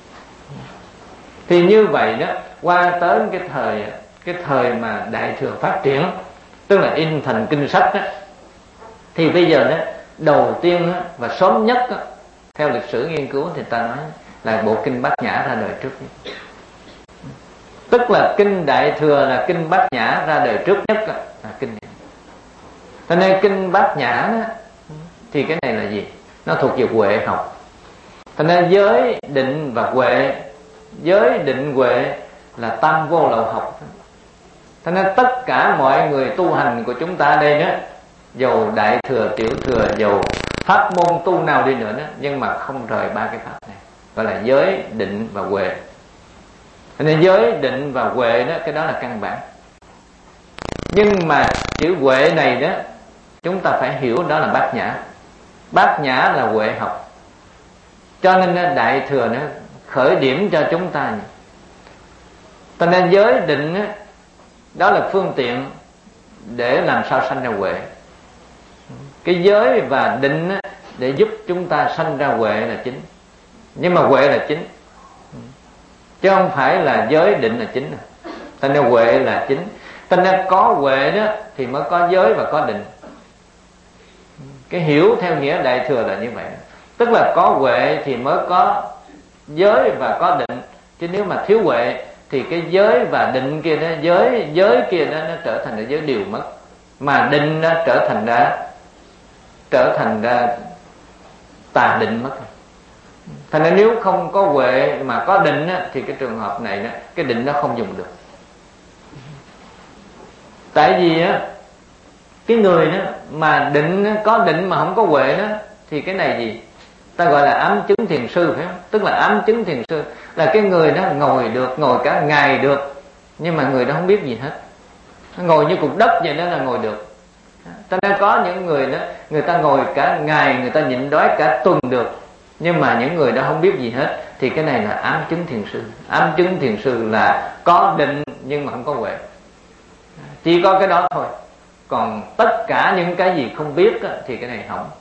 Thì như vậy đó, qua tới cái thời cái thời mà Đại Thừa phát triển, tức là in thành kinh sách đó, thì bây giờ đó đầu tiên đó, và sớm nhất đó, theo lịch sử nghiên cứu thì ta nói là bộ kinh Bát Nhã ra đời trước. Tức là kinh Đại Thừa là kinh Bát Nhã ra đời trước nhất đó, là kinh này. Cho nên kinh Bát Nhã đó, thì cái này là gì? Nó thuộc về huệ học. Cho nên giới định và huệ, giới định huệ là tam vô lậu học. Cho nên tất cả mọi người tu hành của chúng ta đây đó, dầu đại thừa, tiểu thừa, dầu pháp môn tu nào đi nữa đó, nhưng mà không rời ba cái pháp này, gọi là giới, định và huệ. Cho nên giới, định và huệ đó, cái đó là căn bản. Nhưng mà chữ huệ này đó, chúng ta phải hiểu đó là bát nhã. Bát nhã là huệ học. Cho nên đó, đại thừa nó khởi điểm cho chúng ta. Cho nên giới định đó, đó là phương tiện để làm sao sanh ra huệ. Cái giới và định đó, để giúp chúng ta sanh ra huệ là chính. Nhưng mà huệ là chính, chứ không phải là giới định là chính. Cho nên huệ là chính. Cho nên có huệ đó thì mới có giới và có định. Cái hiểu theo nghĩa đại thừa là như vậy. Tức là có huệ thì mới có giới và có định. Chứ nếu mà thiếu huệ thì cái giới và định kia đó, giới giới kia đó nó trở thành là giới điều mất, mà định nó trở thành ra trở thành ra tà định mất. Thành ra nếu không có huệ mà có định á, thì cái trường hợp này đó, cái định nó không dùng được. Tại vì á, cái người đó mà định có định mà không có huệ đó, thì cái này gì ta gọi là ám chứng thiền sư, phải không? Tức là ám chứng thiền sư là cái người đó ngồi được, ngồi cả ngày được, nhưng mà người đó không biết gì hết, ngồi như cục đất vậy đó là ngồi được. Cho nên có những người đó, người ta ngồi cả ngày, người ta nhịn đói cả tuần được, nhưng mà những người đó không biết gì hết, thì cái này là ám chứng thiền sư. Ám chứng thiền sư là có định nhưng mà không có huệ, chỉ có cái đó thôi. Còn tất cả những cái gì không biết đó, thì cái này không.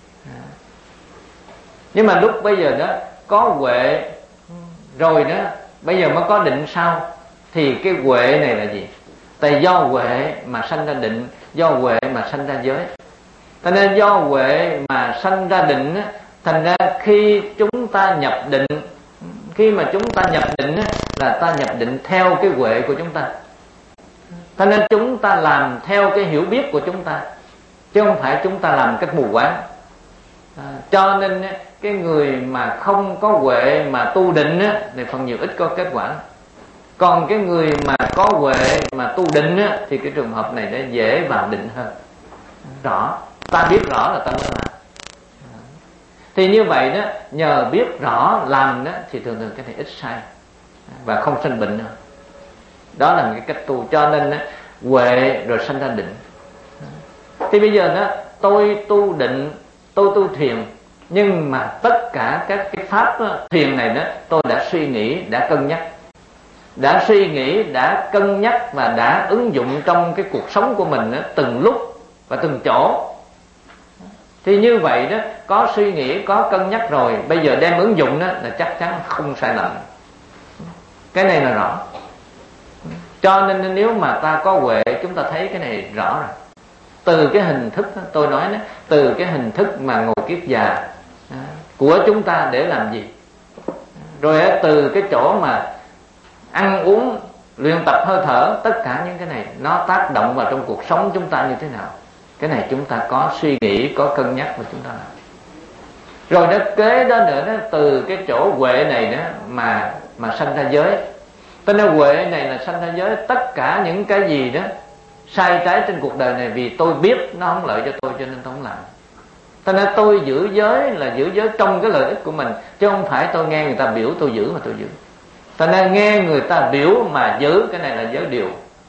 Nhưng mà lúc bây giờ đó có huệ rồi đó, bây giờ mới có định sau, thì cái huệ này là gì? Tại do huệ mà sanh ra định, do huệ mà sanh ra giới. Cho nên do huệ mà sanh ra định á, thành ra khi chúng ta nhập định, khi mà chúng ta nhập định á, là ta nhập định theo cái huệ của chúng ta. Cho nên chúng ta làm theo cái hiểu biết của chúng ta, chứ không phải chúng ta làm cách mù quáng. À, cho nên á, cái người mà không có huệ mà tu định á, thì phần nhiều ít có kết quả. Còn cái người mà có huệ mà tu định á, thì cái trường hợp này nó dễ vào định hơn. Rõ, ta biết rõ là ta mới làm. Thì như vậy đó, nhờ biết rõ làm đó, thì thường thường cái này ít sai và không sanh bệnh nữa. Đó là một cái cách tu. Cho nên đó, huệ rồi sanh ra định. Thì bây giờ đó, tôi tu định, tôi tu thiền, nhưng mà tất cả các cái pháp đó, thiền này đó, tôi đã suy nghĩ, đã cân nhắc, đã suy nghĩ, đã cân nhắc và đã ứng dụng trong cái cuộc sống của mình đó, từng lúc và từng chỗ. Thì như vậy đó, có suy nghĩ, có cân nhắc rồi, bây giờ đem ứng dụng đó là chắc chắn không sai lầm. Cái này là rõ. Cho nên nếu mà ta có huệ, chúng ta thấy cái này rõ rồi. Từ cái hình thức đó, tôi nói đó, từ cái hình thức mà ngồi kiết già của chúng ta để làm gì, rồi từ cái chỗ mà ăn uống, luyện tập hơi thở, tất cả những cái này nó tác động vào trong cuộc sống chúng ta như thế nào. Cái này chúng ta có suy nghĩ, có cân nhắc và chúng ta làm. Rồi nó kế đó nữa đó, từ cái chỗ huệ này đó mà mà sanh ra giới. Cho nên huệ này là sanh ra giới. Tất cả những cái gì đó sai trái trên cuộc đời này, vì tôi biết nó không lợi cho tôi cho nên tôi không làm. Cho nên tôi giữ giới là giữ giới trong cái lợi ích của mình, chứ không phải tôi nghe người ta biểu tôi giữ mà tôi giữ. Cho nên nghe người ta biểu mà giữ, cái này là giới điều.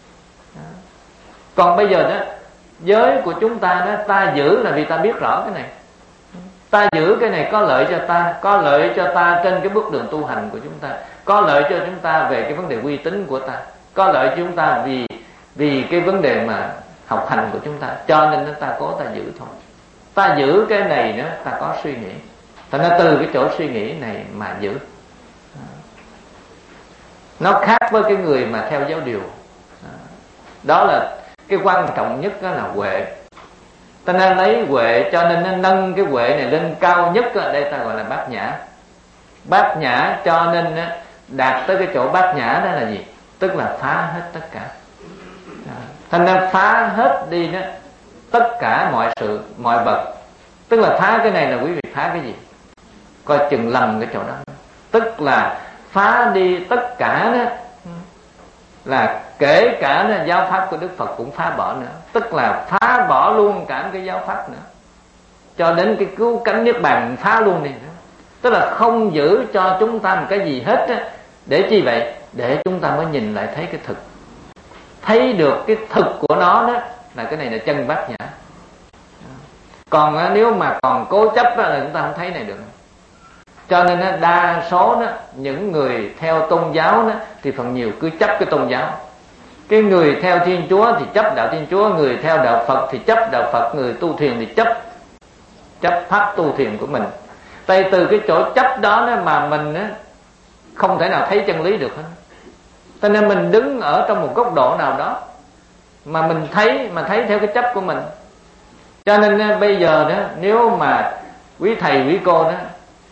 Còn bây giờ đó, giới của chúng ta đó, ta giữ là vì ta biết rõ cái này. Ta giữ cái này có lợi cho ta, có lợi cho ta trên cái bước đường tu hành của chúng ta, có lợi cho chúng ta về cái vấn đề uy tín của ta, có lợi cho chúng ta vì vì cái vấn đề mà học hành của chúng ta. Cho nên ta cố ta giữ thôi. Ta giữ cái này nữa, ta có suy nghĩ. Thành ra từ cái chỗ suy nghĩ này mà giữ. Nó khác với cái người mà theo giáo điều. Đó là cái quan trọng nhất, đó là huệ. Ta nên lấy huệ, cho nên nó nâng cái huệ này lên cao nhất. Ở đây ta gọi là bát nhã. Bát nhã cho nên đạt tới cái chỗ bát nhã đó là gì? Tức là phá hết tất cả. Thành ra phá hết đi đó tất cả mọi sự, mọi vật. Tức là phá cái này là quý vị phá cái gì? Coi chừng lầm cái chỗ đó. Tức là phá đi tất cả đó là kể cả là giáo pháp của Đức Phật cũng phá bỏ nữa, tức là phá bỏ luôn cả cái giáo pháp nữa, cho đến cái cứu cánh niết bàn phá luôn đi nữa. Tức là không giữ cho chúng ta một cái gì hết á. Để chi vậy? Để chúng ta mới nhìn lại thấy cái thực, thấy được cái thực của nó đó, là cái này là chân bát nhã. Còn nếu mà còn cố chấp đó, là chúng ta không thấy này được. Cho nên đa số đó, những người theo tôn giáo đó, thì phần nhiều cứ chấp cái tôn giáo. Cái người theo Thiên Chúa thì chấp đạo Thiên Chúa, người theo đạo Phật thì chấp đạo Phật, người tu thiền thì chấp chấp pháp tu thiền của mình. Tại từ cái chỗ chấp đó, đó mà mình á, không thể nào thấy chân lý được hết. Cho nên mình đứng ở trong một góc độ nào đó mà mình thấy, mà thấy theo cái chấp của mình. Cho nên bây giờ đó, nếu mà quý thầy quý cô đó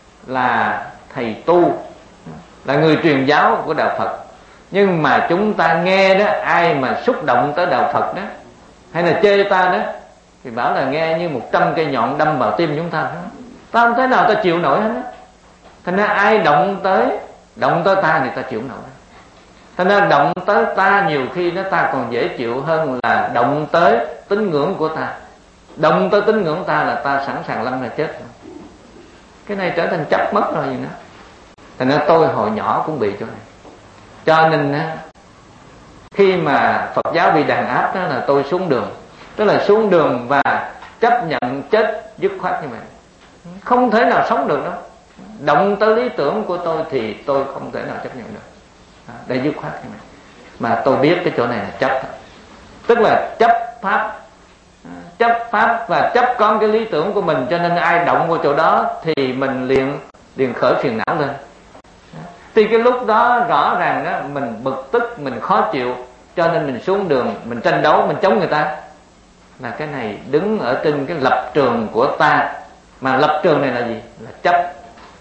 là thầy tu, là người truyền giáo của đạo Phật, nhưng mà chúng ta nghe đó, ai mà xúc động tới đạo Phật đó, hay là chê ta đó, thì bảo là nghe như một trăm cây nhọn đâm vào tim chúng ta. Ta không thể nào ta chịu nổi hết đó. Thành ra ai động tới Động tới ta thì ta chịu nổi. Thành ra động tới ta nhiều khi nó ta còn dễ chịu hơn là động tới tín ngưỡng của ta. Động tới tín ngưỡng ta là ta sẵn sàng lăn ra chết. Cái này trở thành chấp mất rồi gì nữa. Thành ra tôi hồi nhỏ cũng bị chỗ này. Cho nên khi mà Phật giáo bị đàn áp đó là tôi xuống đường. Tức là xuống đường và chấp nhận chết dứt khoát như vậy. Không thể nào sống được đâu. Động tới lý tưởng của tôi thì tôi không thể nào chấp nhận được. Để dứt khoát như vậy. Mà tôi biết cái chỗ này là chấp. Tức là chấp pháp. Chấp pháp và chấp con cái lý tưởng của mình. Cho nên ai động vào chỗ đó thì mình liền liền khởi phiền não lên. Thì cái lúc đó rõ ràng đó mình bực tức, mình khó chịu, cho nên mình xuống đường, mình tranh đấu, mình chống người ta. Là cái này đứng ở trên cái lập trường của ta. Mà lập trường này là gì? Là chấp.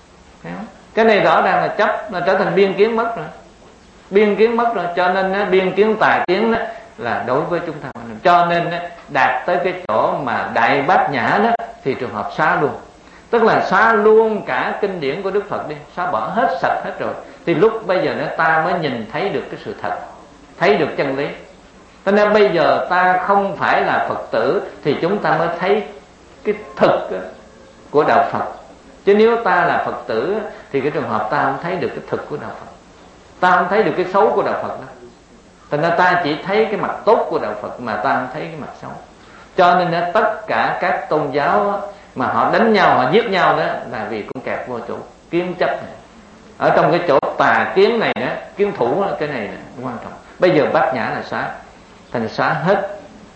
Cái này rõ ràng là chấp, là trở thành biên kiến mất rồi. Biên kiến mất rồi, cho nên biên kiến tà kiến đó là đối với chúng ta. Cho nên đạt tới cái chỗ mà đại bát nhã đó thì trường hợp xóa luôn. Tức là xóa luôn cả kinh điển của Đức Phật đi, xóa bỏ hết sạch hết rồi. Thì lúc bây giờ nữa ta mới nhìn thấy được cái sự thật, thấy được chân lý. Cho nên bây giờ ta không phải là Phật tử thì chúng ta mới thấy cái thực của đạo Phật. Chứ nếu ta là Phật tử thì cái trường hợp ta không thấy được cái thực của đạo Phật, ta không thấy được cái xấu của đạo Phật đó. Thành ra ta chỉ thấy cái mặt tốt của đạo Phật mà ta không thấy cái mặt xấu. Cho nên tất cả các tôn giáo mà họ đánh nhau, họ giết nhau đó là vì cũng kẹt vô chỗ kiến chấp này. Ở trong cái chỗ tà kiến này đó, kiến thủ đó, cái này là quan trọng. Bây giờ bát nhã là xóa, thành xóa hết,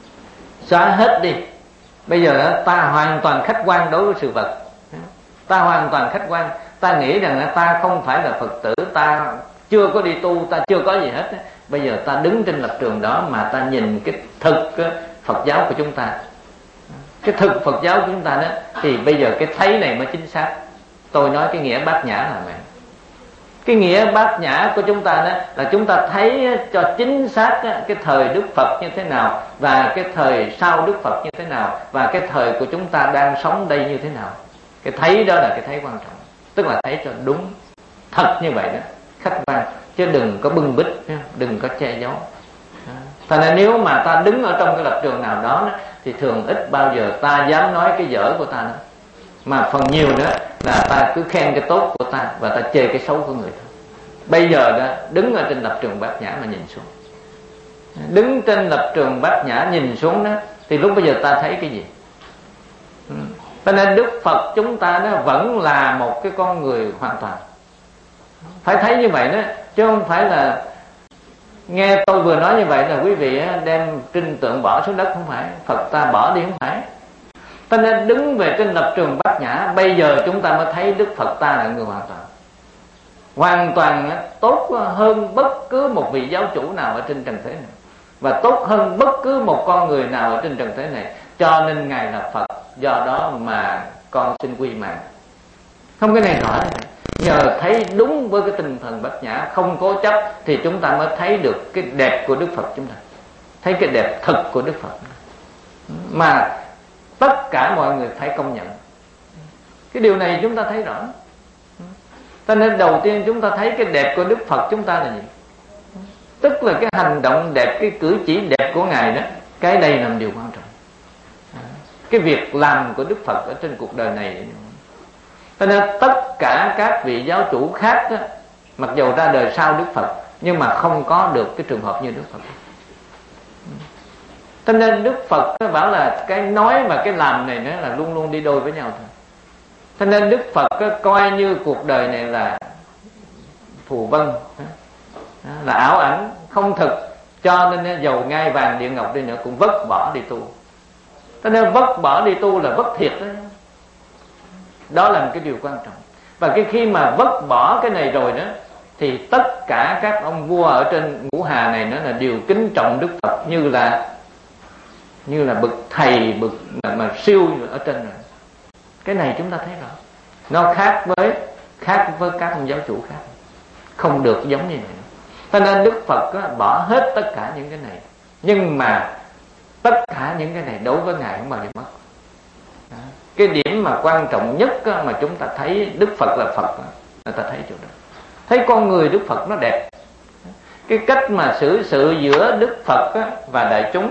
xóa hết đi. Bây giờ đó, ta hoàn toàn khách quan đối với sự vật. Ta hoàn toàn khách quan. Ta nghĩ rằng là ta không phải là Phật tử, ta chưa có đi tu, ta chưa có gì hết. Bây giờ ta đứng trên lập trường đó mà ta nhìn cái thực Phật giáo của chúng ta, cái thực Phật giáo của chúng ta đó, thì bây giờ cái thấy này mới chính xác. Tôi nói cái nghĩa bát nhã là vậy. Cái nghĩa bát nhã của chúng ta đó là chúng ta thấy cho chính xác cái thời Đức Phật như thế nào, và cái thời sau Đức Phật như thế nào, và cái thời của chúng ta đang sống đây như thế nào. Cái thấy đó là cái thấy quan trọng. Tức là thấy cho đúng thật như vậy đó, khách quan, chứ đừng có bưng bít, đừng có che giấu. Thành ra nếu mà ta đứng ở trong cái lập trường nào đó thì thường ít bao giờ ta dám nói cái dở của ta nữa. Mà phần nhiều nữa là ta cứ khen cái tốt của ta và ta chê cái xấu của người ta. Bây giờ đó, đứng ở trên lập trường bát nhã mà nhìn xuống, đứng trên lập trường bát nhã nhìn xuống đó, thì lúc bây giờ ta thấy cái gì? Cho nên Đức Phật chúng ta nó vẫn là một cái con người hoàn toàn. Phải thấy như vậy đó, chứ không phải là nghe tôi vừa nói như vậy là quý vị đem trinh tượng bỏ xuống đất, không phải. Phật ta bỏ đi, không phải. Cho nên đứng về trên lập trường bát nhã, bây giờ chúng ta mới thấy Đức Phật ta là người hoàn toàn. Hoàn toàn tốt hơn bất cứ một vị giáo chủ nào ở trên trần thế này, và tốt hơn bất cứ một con người nào ở trên trần thế này. Cho nên Ngài là Phật, do đó mà con xin quy mạng. Không, cái này rõ này. Nhờ thấy đúng với cái tinh thần bát nhã, không cố chấp, thì chúng ta mới thấy được cái đẹp của Đức Phật chúng ta, thấy cái đẹp thực của Đức Phật mà tất cả mọi người phải công nhận. Cái điều này chúng ta thấy rõ. Cho nên đầu tiên chúng ta thấy cái đẹp của Đức Phật chúng ta là gì? Tức là cái hành động đẹp, cái cử chỉ đẹp của Ngài đó, cái đây là một điều quan trọng. Cái việc làm của Đức Phật ở trên cuộc đời này. Cho nên tất cả các vị giáo chủ khác đó, mặc dù ra đời sau Đức Phật, nhưng mà không có được cái trường hợp như Đức Phật. Cho nên Đức Phật bảo là cái nói và cái làm này nữa là luôn luôn đi đôi với nhau thôi. Cho nên Đức Phật coi như cuộc đời này là phù vân, là ảo ảnh, không thực. Cho nên dầu ngai vàng điện ngọc đi nữa cũng vứt bỏ đi tu. Cho nên vứt bỏ đi tu là vứt thiệt đó. Đó là một cái điều quan trọng. Và cái khi mà vứt bỏ cái này rồi đó, thì tất cả các ông vua ở trên ngũ hà này nó là điều kính trọng Đức Phật như là như là bậc thầy, bậc mà, mà siêu ở trên rồi. Cái này chúng ta thấy rõ. Nó khác với khác với các ông giáo chủ khác, không được giống như này. Cho nên Đức Phật á, bỏ hết tất cả những cái này, nhưng mà tất cả những cái này đối với Ngài không bao giờ mất. Đó. Cái điểm mà quan trọng nhất á, mà chúng ta thấy Đức Phật là Phật á, người ta thấy chỗ đó. Thấy con người Đức Phật nó đẹp. Cái cách mà xử sự giữa Đức Phật á, và đại chúng.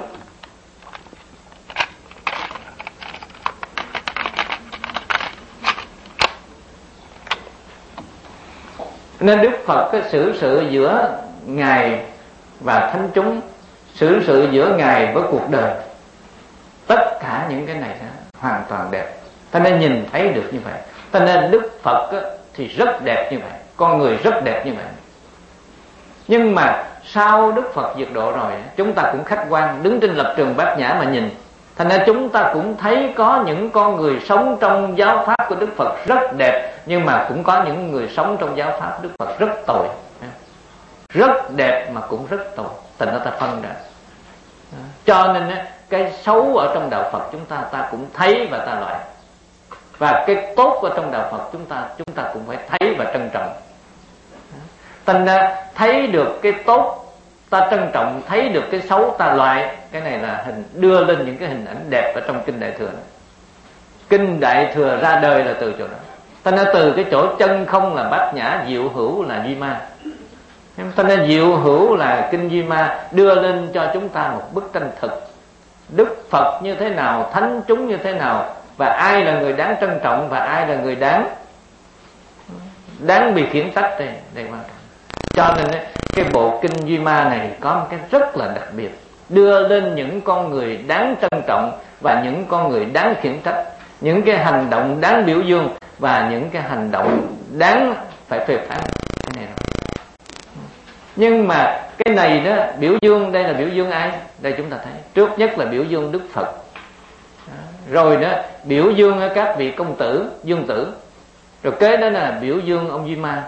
Nên Đức Phật cái xử sự giữa Ngài và thánh chúng, xử sự giữa Ngài với cuộc đời, tất cả những cái này đó, hoàn toàn đẹp. Ta nên nhìn thấy được như vậy. Ta nên Đức Phật á, thì rất đẹp như vậy, con người rất đẹp như vậy. Nhưng mà sau Đức Phật diệt độ rồi, chúng ta cũng khách quan đứng trên lập trường bát nhã mà nhìn. Thành ra chúng ta cũng thấy có những con người sống trong giáo pháp của Đức Phật rất đẹp, nhưng mà cũng có những người sống trong giáo pháp Đức Phật rất tồi. Rất đẹp mà cũng rất tồi. Thành ra ta phân ra. Cho nên cái xấu ở trong đạo Phật chúng ta ta cũng thấy và ta loại. Và cái tốt ở trong đạo Phật chúng ta chúng ta cũng phải thấy và trân trọng. Thành ra thấy được cái tốt ta trân trọng, thấy được cái xấu ta loại. Cái này là hình đưa lên những cái hình ảnh đẹp ở trong Kinh Đại Thừa này. Kinh Đại Thừa ra đời là từ chỗ đó. Thành ra từ cái chỗ chân không là bát nhã, diệu hữu là duy ma. Thành ra diệu hữu là Kinh Duy Ma đưa lên cho chúng ta một bức tranh thực. Đức Phật như thế nào, thánh chúng như thế nào, và ai là người đáng trân trọng và ai là người đáng đáng bị khiển trách. Đây, đây quan trọng. Cho nên cái bộ Kinh Duy Ma này có một cái rất là đặc biệt, đưa lên những con người đáng trân trọng và những con người đáng khiển trách, những cái hành động đáng biểu dương và những cái hành động đáng phải phê phán. Cái này rồi. Nhưng mà cái này đó, biểu dương đây là biểu dương ai? Đây chúng ta thấy trước nhất là biểu dương Đức Phật, rồi đó biểu dương các vị công tử, dương tử, rồi kế đó là biểu dương ông Duy Ma.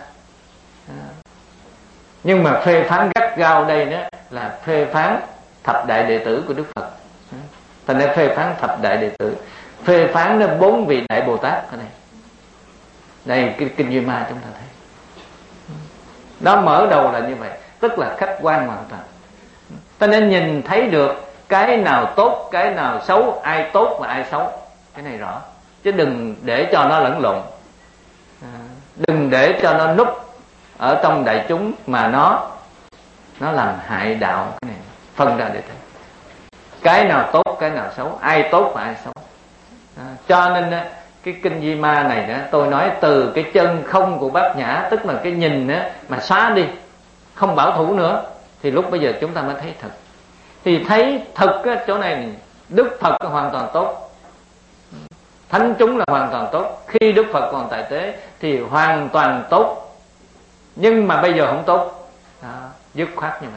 Nhưng mà phê phán gắt gao đây đó là phê phán thập đại đệ tử của Đức Phật. Thành ra phê phán thập đại đệ tử, phê phán nó bốn vị đại Bồ Tát ở đây. Đây cái Kinh Duy Ma chúng ta thấy. Đó mở đầu là như vậy, tức là khách quan hoàn toàn. Ta nên nhìn thấy được cái nào tốt, cái nào xấu, ai tốt và ai xấu. Cái này rõ. Chứ đừng để cho nó lẫn lộn, đừng để cho nó núp ở trong đại chúng mà nó nó làm hại đạo. Cái này phân ra để thấy cái nào tốt, cái nào xấu, ai tốt và ai xấu. À, cho nên cái Kinh Duy Ma này đó, tôi nói từ cái chân không của bát nhã, tức là cái nhìn đó, mà xóa đi, không bảo thủ nữa, thì lúc bây giờ chúng ta mới thấy thật. Thì thấy thật á, chỗ này Đức Phật hoàn toàn tốt, thánh chúng là hoàn toàn tốt. Khi Đức Phật còn tại thế thì hoàn toàn tốt, nhưng mà bây giờ không tốt. Đó, dứt khoát như vậy.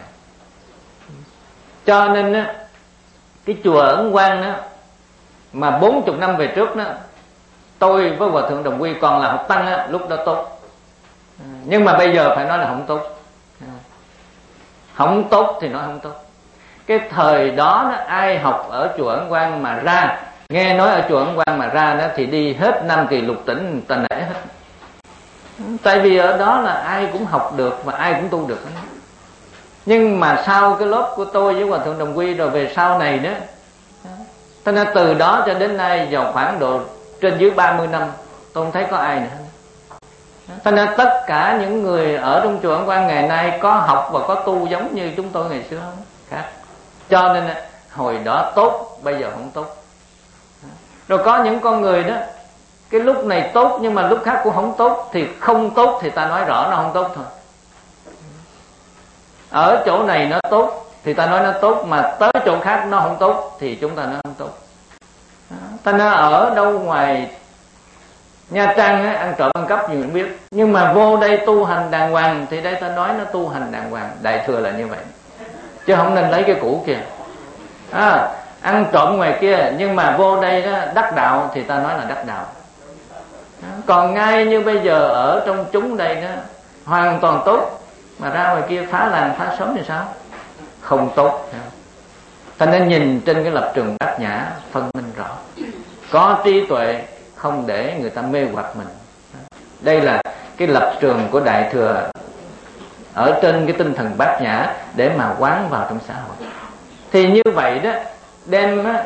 Cho nên á, cái chùa Ấn Quang đó, mà bốn mươi năm về trước đó, tôi với Hòa Thượng Đồng Quy còn là học tăng á, lúc đó tốt. Nhưng mà bây giờ phải nói là không tốt. Không tốt thì nói không tốt. Cái thời đó, đó ai học ở chùa Ấn Quang mà ra, nghe nói ở chùa Ấn Quang mà ra đó, thì đi hết Nam Kỳ Lục Tỉnh người ta nể hết. Tại vì ở đó là ai cũng học được và ai cũng tu được. Nhưng mà sau cái lớp của tôi với Hòa Thượng Đồng Quy rồi về sau này đó, cho nên từ đó cho đến nay vào khoảng độ trên dưới ba mươi năm, tôi không thấy có ai nữa. Cho nên tất cả những người ở trong chùa Ấn Quang ngày nay có học và có tu giống như chúng tôi ngày xưa không? Khác. Cho nên hồi đó tốt, bây giờ không tốt. Rồi có những con người đó, cái lúc này tốt nhưng mà lúc khác cũng không tốt. Thì không tốt thì ta nói rõ nó không tốt thôi. Ở chỗ này nó tốt thì ta nói nó tốt, mà tới chỗ khác nó không tốt thì chúng ta nói không tốt. Ta nói ở đâu ngoài Nha Trang ấy, ăn trộm ăn cắp nhiều người biết, nhưng mà vô đây tu hành đàng hoàng thì đây ta nói nó tu hành đàng hoàng. Đại thừa là như vậy, chứ không nên lấy cái cũ kìa. À, ăn trộm ngoài kia nhưng mà vô đây đó đắc đạo thì ta nói là đắc đạo. Còn ngay như bây giờ ở trong chúng đây đó hoàn toàn tốt, mà ra ngoài kia phá làng phá xóm thì sao? Không tốt. Ta nên nhìn trên cái lập trường bát nhã, phân minh rõ, có trí tuệ, không để người ta mê hoặc mình. Đây là cái lập trường của Đại thừa ở trên cái tinh thần bát nhã để mà quán vào trong xã hội. Thì như vậy đó, đem á,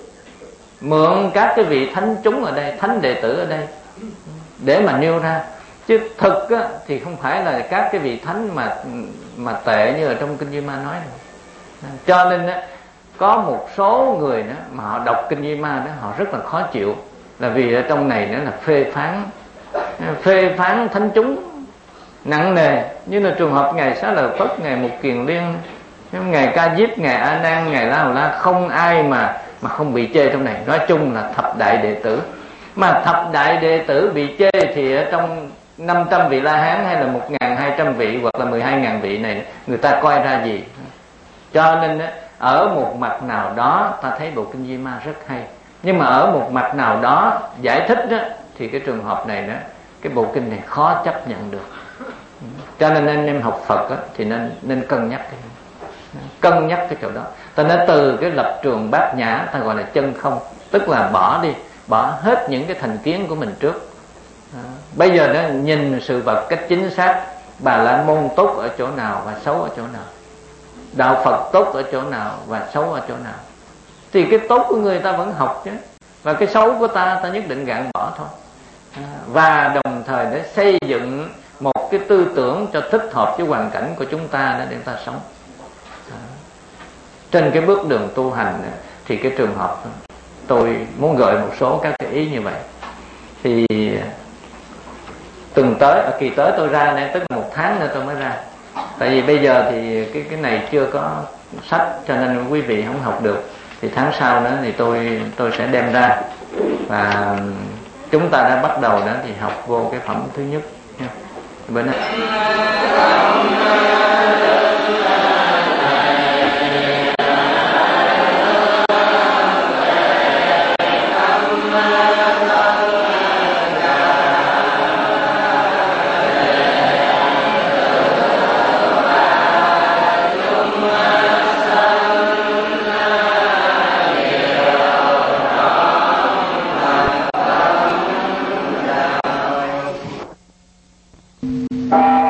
mượn các cái vị thánh chúng ở đây, thánh đệ tử ở đây để mà nêu ra. Chứ thực á, thì không phải là các cái vị thánh mà mà tệ như ở trong Kinh Duy Ma nói đâu. Cho nên á, có một số người đó mà họ đọc Kinh Duy Ma đó họ rất là khó chịu, là vì ở trong này nữa là phê phán phê phán thánh chúng nặng nề, như là trường hợp ngày Xá Lợi Phất, ngày Mục Kiền Liên, ngày Ca Diếp, ngày A Nan, ngày La Hầu La, không ai mà mà không bị chê trong này. Nói chung là thập đại đệ tử, mà thập đại đệ tử bị chê thì ở trong năm trăm vị La Hán hay là một nghìn hai trăm vị hoặc là mười hai nghìn vị này người ta coi ra gì. Cho nên ở một mặt nào đó ta thấy bộ Kinh Duy Ma rất hay, nhưng mà ở một mặt nào đó giải thích đó, thì cái trường hợp này đó, cái bộ kinh này khó chấp nhận được. Cho nên anh em học Phật đó, thì nên nên cân nhắc cái cân nhắc cái chỗ đó. Ta nói từ cái lập trường bát nhã, ta gọi là chân không, tức là bỏ đi, bỏ hết những cái thành kiến của mình trước. À, bây giờ đó nhìn sự vật cách chính xác, Bà La Môn tốt ở chỗ nào và xấu ở chỗ nào, đạo Phật tốt ở chỗ nào và xấu ở chỗ nào. Thì cái tốt của người ta vẫn học chứ, và cái xấu của ta ta nhất định gạn bỏ thôi. À, và đồng thời để xây dựng một cái tư tưởng cho thích hợp với hoàn cảnh của chúng ta để chúng ta sống. À, trên cái bước đường tu hành thì cái trường hợp tôi muốn gợi một số các cái ý như vậy. Thì tuần tới, ở kỳ tới tôi ra này, tức là một tháng nữa tôi mới ra. Tại vì bây giờ thì cái cái này chưa có sách, cho nên quý vị không học được. Thì tháng sau nữa thì tôi tôi sẽ đem ra, và chúng ta đã bắt đầu đó thì học vô cái phẩm thứ nhất nha. Bữa nay Thank you.